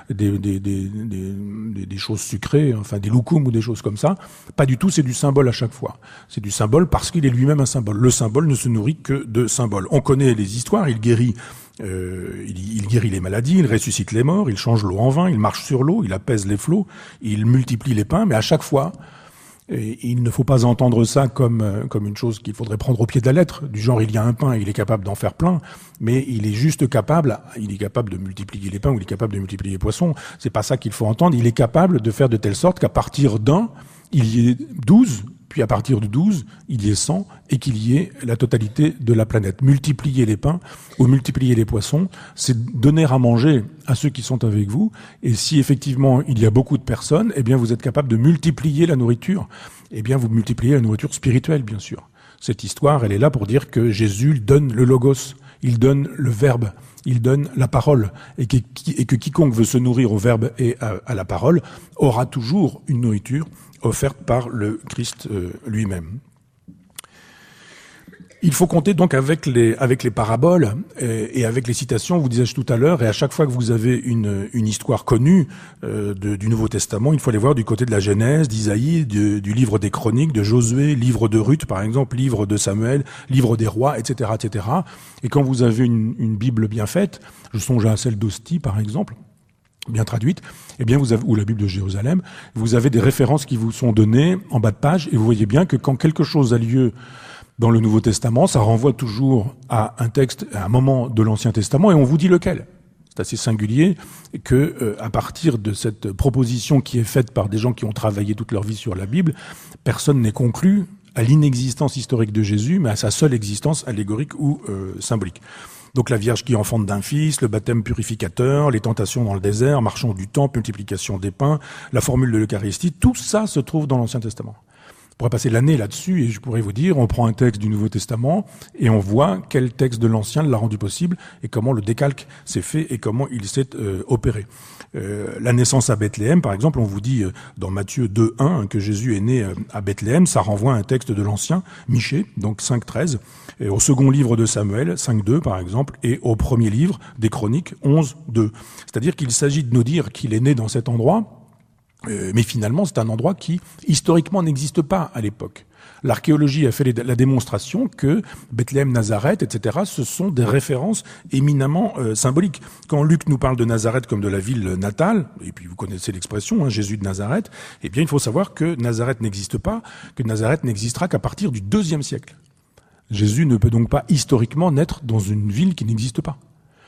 des choses sucrées, enfin des loukoums ou des choses comme ça. Pas du tout, c'est du symbole à chaque fois. C'est du symbole parce qu'il est lui-même un symbole. Le symbole ne se nourrit que de symboles. On connaît les histoires, il guérit les maladies, il ressuscite les morts, il change l'eau en vin, il marche sur l'eau, il apaise les flots, il multiplie les pains, mais à chaque fois, et il ne faut pas entendre ça comme une chose qu'il faudrait prendre au pied de la lettre, du genre il y a un pain, il est capable d'en faire plein, mais il est juste capable de multiplier les pains ou il est capable de multiplier les poissons. C'est pas ça qu'il faut entendre, il est capable de faire de telle sorte qu'à partir d'un, il y ait 12, puis à partir de 12, il y ait 100 et qu'il y ait la totalité de la planète. Multiplier les pains ou multiplier les poissons, c'est donner à manger à ceux qui sont avec vous. Et si effectivement il y a beaucoup de personnes, eh bien vous êtes capable de multiplier la nourriture. Eh bien vous multipliez la nourriture spirituelle, bien sûr. Cette histoire, elle est là pour dire que Jésus donne le logos, il donne le verbe, il donne la parole, et que quiconque veut se nourrir au verbe et à la parole aura toujours une nourriture offerte par le Christ lui-même. Il faut compter donc avec les paraboles et avec les citations, vous disais-je tout à l'heure, et à chaque fois que vous avez une histoire connue du Nouveau Testament, il faut aller voir du côté de la Genèse, d'Isaïe, du livre des Chroniques, de Josué, livre de Ruth par exemple, livre de Samuel, livre des Rois, etc., etc. Et quand vous avez une Bible bien faite, je songe à celle d'Ostie par exemple, bien traduite, eh bien vous avez, ou la Bible de Jérusalem, vous avez des références qui vous sont données en bas de page, et vous voyez bien que quand quelque chose a lieu dans le Nouveau Testament, ça renvoie toujours à un texte, à un moment de l'Ancien Testament, et on vous dit lequel. C'est assez singulier que, à partir de cette proposition qui est faite par des gens qui ont travaillé toute leur vie sur la Bible, personne n'est conclu à l'inexistence historique de Jésus, mais à sa seule existence allégorique ou symbolique. Donc la Vierge qui enfante d'un fils, le baptême purificateur, les tentations dans le désert, marchand du temple, multiplication des pains, la formule de l'Eucharistie, tout ça se trouve dans l'Ancien Testament. On pourrait passer l'année là-dessus et je pourrais vous dire, on prend un texte du Nouveau Testament et on voit quel texte de l'Ancien l'a rendu possible et comment le décalque s'est fait et comment il s'est opéré. La naissance à Bethléem, par exemple, on vous dit dans Matthieu 2:1 que Jésus est né à Bethléem, ça renvoie à un texte de l'Ancien, Michée, donc 5:13, et au second livre de Samuel, 5:2 par exemple, et au premier livre des Chroniques, 11:2. C'est-à-dire qu'il s'agit de nous dire qu'il est né dans cet endroit, mais finalement, c'est un endroit qui, historiquement, n'existe pas à l'époque. L'archéologie a fait la démonstration que Bethléem, Nazareth, etc., ce sont des références éminemment symboliques. Quand Luc nous parle de Nazareth comme de la ville natale, et puis vous connaissez l'expression, Jésus de Nazareth, eh bien, il faut savoir que Nazareth n'existe pas, que Nazareth n'existera qu'à partir du IIe siècle. Jésus ne peut donc pas historiquement naître dans une ville qui n'existe pas.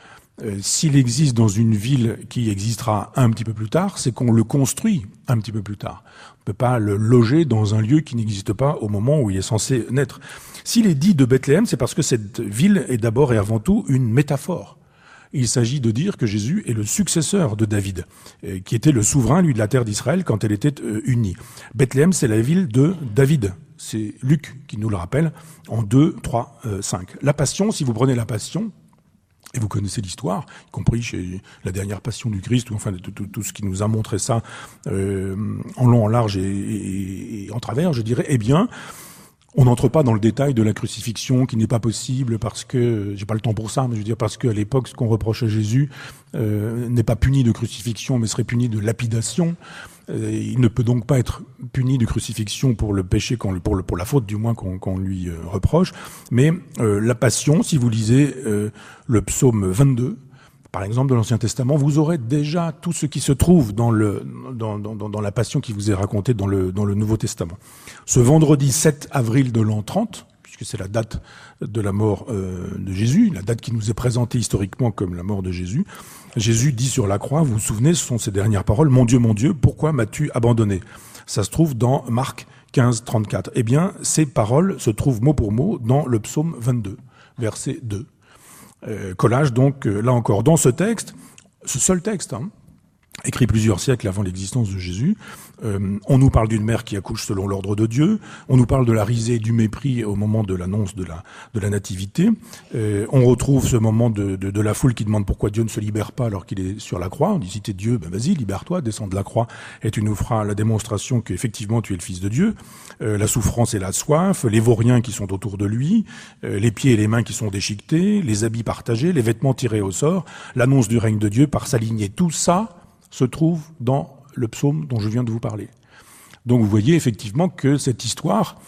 S'il existe dans une ville qui existera un petit peu plus tard, c'est qu'on le construit un petit peu plus tard. On ne peut pas le loger dans un lieu qui n'existe pas au moment où il est censé naître. S'il est dit de Bethléem, c'est parce que cette ville est d'abord et avant tout une métaphore. Il s'agit de dire que Jésus est le successeur de David, qui était le souverain, lui, de la terre d'Israël quand elle était unie. Bethléem, c'est la ville de David. C'est Luc qui nous le rappelle en 2, 3, 5. La Passion, si vous prenez la Passion, et vous connaissez l'histoire, y compris chez la dernière Passion du Christ, ou enfin tout ce qui nous a montré ça en long, en large et en travers, je dirais, eh bien, on n'entre pas dans le détail de la crucifixion qui n'est pas possible parce que, j'ai pas le temps pour ça, mais je veux dire parce qu'à l'époque, ce qu'on reproche à Jésus n'est pas puni de crucifixion, mais serait puni de lapidation. Il ne peut donc pas être puni de crucifixion pour le péché, pour la faute du moins qu'on lui reproche. Mais la Passion, si vous lisez le psaume 22, par exemple, de l'Ancien Testament, vous aurez déjà tout ce qui se trouve dans la Passion qui vous est racontée dans le Nouveau Testament. Ce vendredi 7 avril de l'an 30, puisque c'est la date de la mort de Jésus, la date qui nous est présentée historiquement comme la mort de Jésus, Jésus dit sur la croix, vous vous souvenez, ce sont ses dernières paroles, mon Dieu, pourquoi m'as-tu abandonné ? Ça se trouve dans Marc 15, 34. Eh bien, ces paroles se trouvent mot pour mot dans le psaume 22, verset 2. Collage donc, là encore, dans ce texte, ce seul texte, écrit plusieurs siècles avant l'existence de Jésus, on nous parle d'une mère qui accouche selon l'ordre de Dieu, on nous parle de la risée et du mépris au moment de l'annonce de la nativité, on retrouve ce moment de la foule qui demande pourquoi Dieu ne se libère pas alors qu'il est sur la croix. On dit si t'es Dieu, ben vas-y, libère-toi, descends de la croix et tu nous feras la démonstration qu'effectivement tu es le Fils de Dieu. La souffrance et la soif, les vauriens qui sont autour de lui, les pieds et les mains qui sont déchiquetés, les habits partagés, les vêtements tirés au sort, l'annonce du règne de Dieu par sa lignée, tout ça se trouve dans le psaume dont je viens de vous parler. Donc vous voyez effectivement que cette histoire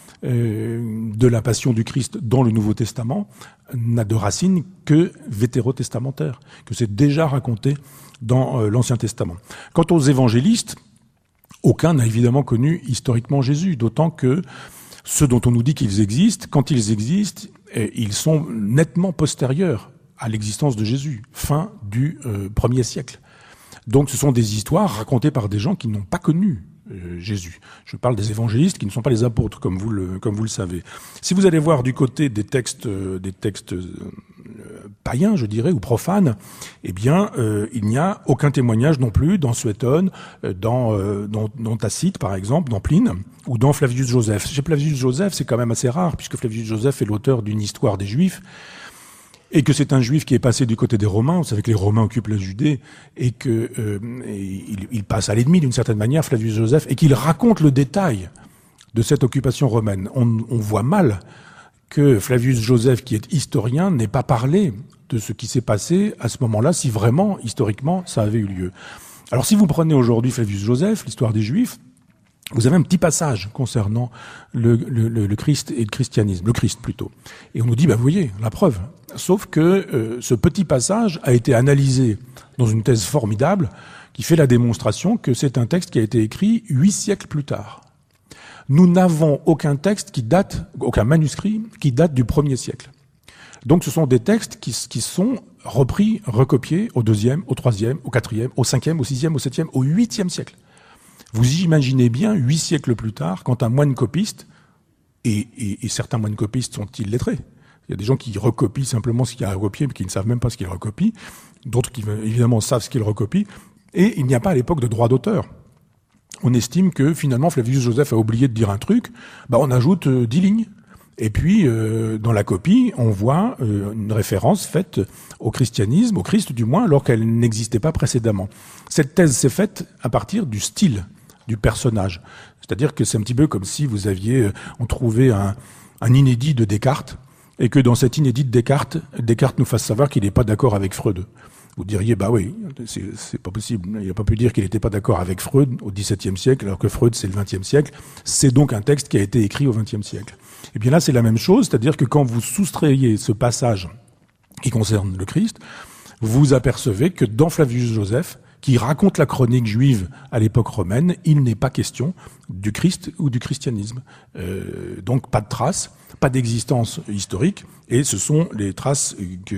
de la passion du Christ dans le Nouveau Testament n'a de racines que vétérotestamentaires, que c'est déjà raconté dans l'Ancien Testament. Quant aux évangélistes, aucun n'a évidemment connu historiquement Jésus, d'autant que ceux dont on nous dit qu'ils existent, quand ils existent, ils sont nettement postérieurs à l'existence de Jésus, fin du 1er siècle. Donc ce sont des histoires racontées par des gens qui n'ont pas connu Jésus. Je parle des évangélistes qui ne sont pas les apôtres, comme vous le savez. Si vous allez voir du côté des textes païens, je dirais, ou profanes, eh bien, il n'y a aucun témoignage non plus dans Suétone, dans Tacite, par exemple, dans Pline, ou dans Flavius Joseph. Chez Flavius Joseph, c'est quand même assez rare, puisque Flavius Joseph est l'auteur d'une histoire des Juifs, et que c'est un juif qui est passé du côté des Romains. Vous savez que les Romains occupent la Judée et que il passe à l'ennemi d'une certaine manière, Flavius Joseph, et qu'il raconte le détail de cette occupation romaine. On voit mal que Flavius Joseph, qui est historien, n'ait pas parlé de ce qui s'est passé à ce moment-là, si vraiment, historiquement, ça avait eu lieu. Alors si vous prenez aujourd'hui Flavius Joseph, l'histoire des Juifs, vous avez un petit passage concernant le Christ et le christianisme, le Christ plutôt. Et on nous dit, vous voyez, la preuve. Sauf que ce petit passage a été analysé dans une thèse formidable qui fait la démonstration que c'est un texte qui a été écrit 8 siècles plus tard. Nous n'avons aucun texte aucun manuscrit qui date du 1er siècle. Donc ce sont des textes qui sont repris, recopiés au 2e, au 3e, au 4e, au 5e, au 6e, au 7e, au 8e siècle. Vous imaginez bien, 8 siècles plus tard, quand un moine copiste, et certains moines copistes sont illettrés, il y a des gens qui recopient simplement ce qu'il y a à recopier, mais qui ne savent même pas ce qu'ils recopient, d'autres qui évidemment savent ce qu'ils recopient, et il n'y a pas à l'époque de droit d'auteur. On estime que finalement Flavius Joseph a oublié de dire un truc, on ajoute 10 lignes. Et puis, dans la copie, on voit une référence faite au christianisme, au Christ du moins, alors qu'elle n'existait pas précédemment. Cette thèse s'est faite à partir du style du personnage. C'est-à-dire que c'est un petit peu comme si on trouvait un inédit de Descartes, et que dans cet inédit de Descartes nous fasse savoir qu'il n'est pas d'accord avec Freud. Vous diriez, oui, c'est pas possible. Il n'a pas pu dire qu'il n'était pas d'accord avec Freud au XVIIe siècle, alors que Freud, c'est le XXe siècle. C'est donc un texte qui a été écrit au XXe siècle. Et bien là, c'est la même chose, c'est-à-dire que quand vous soustrayez ce passage qui concerne le Christ, vous apercevez que dans Flavius Joseph, qui raconte la chronique juive à l'époque romaine, il n'est pas question du Christ ou du christianisme. Donc pas de traces, pas d'existence historique, et ce sont les traces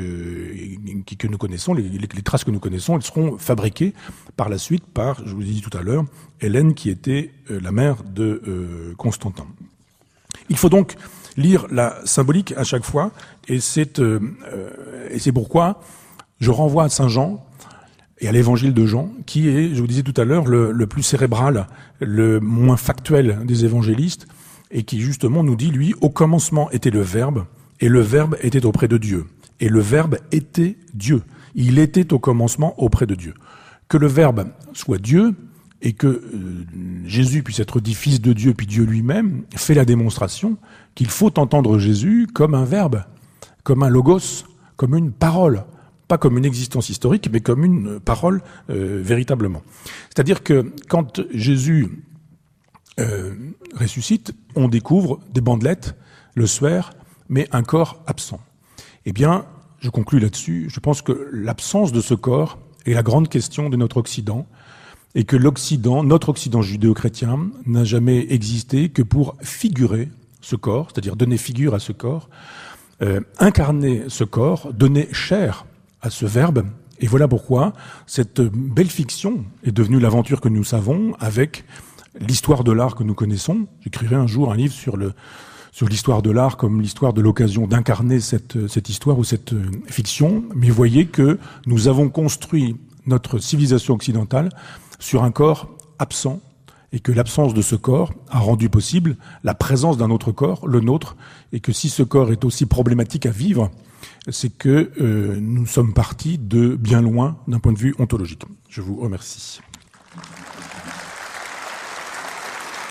que nous connaissons, les traces que nous connaissons, elles seront fabriquées par la suite par, je vous l'ai dit tout à l'heure, Hélène, qui était la mère de Constantin. Il faut donc lire la symbolique à chaque fois, et c'est pourquoi je renvoie à Saint Jean et à l'évangile de Jean, qui est, je vous disais tout à l'heure, le plus cérébral, le moins factuel des évangélistes, et qui justement nous dit, lui, au commencement était le Verbe, et le Verbe était auprès de Dieu. Et le Verbe était Dieu. Il était au commencement auprès de Dieu. Que le Verbe soit Dieu, et que Jésus puisse être dit Fils de Dieu, puis Dieu lui-même, fait la démonstration qu'il faut entendre Jésus comme un verbe, comme un logos, comme une parole. Pas comme une existence historique, mais comme une parole véritablement. C'est-à-dire que quand Jésus ressuscite, on découvre des bandelettes, le suaire, mais un corps absent. Eh bien, je conclus là-dessus, je pense que l'absence de ce corps est la grande question de notre Occident, et que l'Occident, notre Occident judéo-chrétien, n'a jamais existé que pour figurer ce corps, c'est-à-dire donner figure à ce corps, incarner ce corps, donner chair à ce verbe. Et voilà pourquoi cette belle fiction est devenue l'aventure que nous savons avec l'histoire de l'art que nous connaissons. J'écrirai un jour un livre sur l'histoire de l'art comme l'histoire de l'occasion d'incarner cette histoire ou cette fiction. Mais voyez que nous avons construit notre civilisation occidentale sur un corps absent et que l'absence de ce corps a rendu possible la présence d'un autre corps, le nôtre, et que si ce corps est aussi problématique à vivre, c'est que nous sommes partis de bien loin d'un point de vue ontologique. Je vous remercie.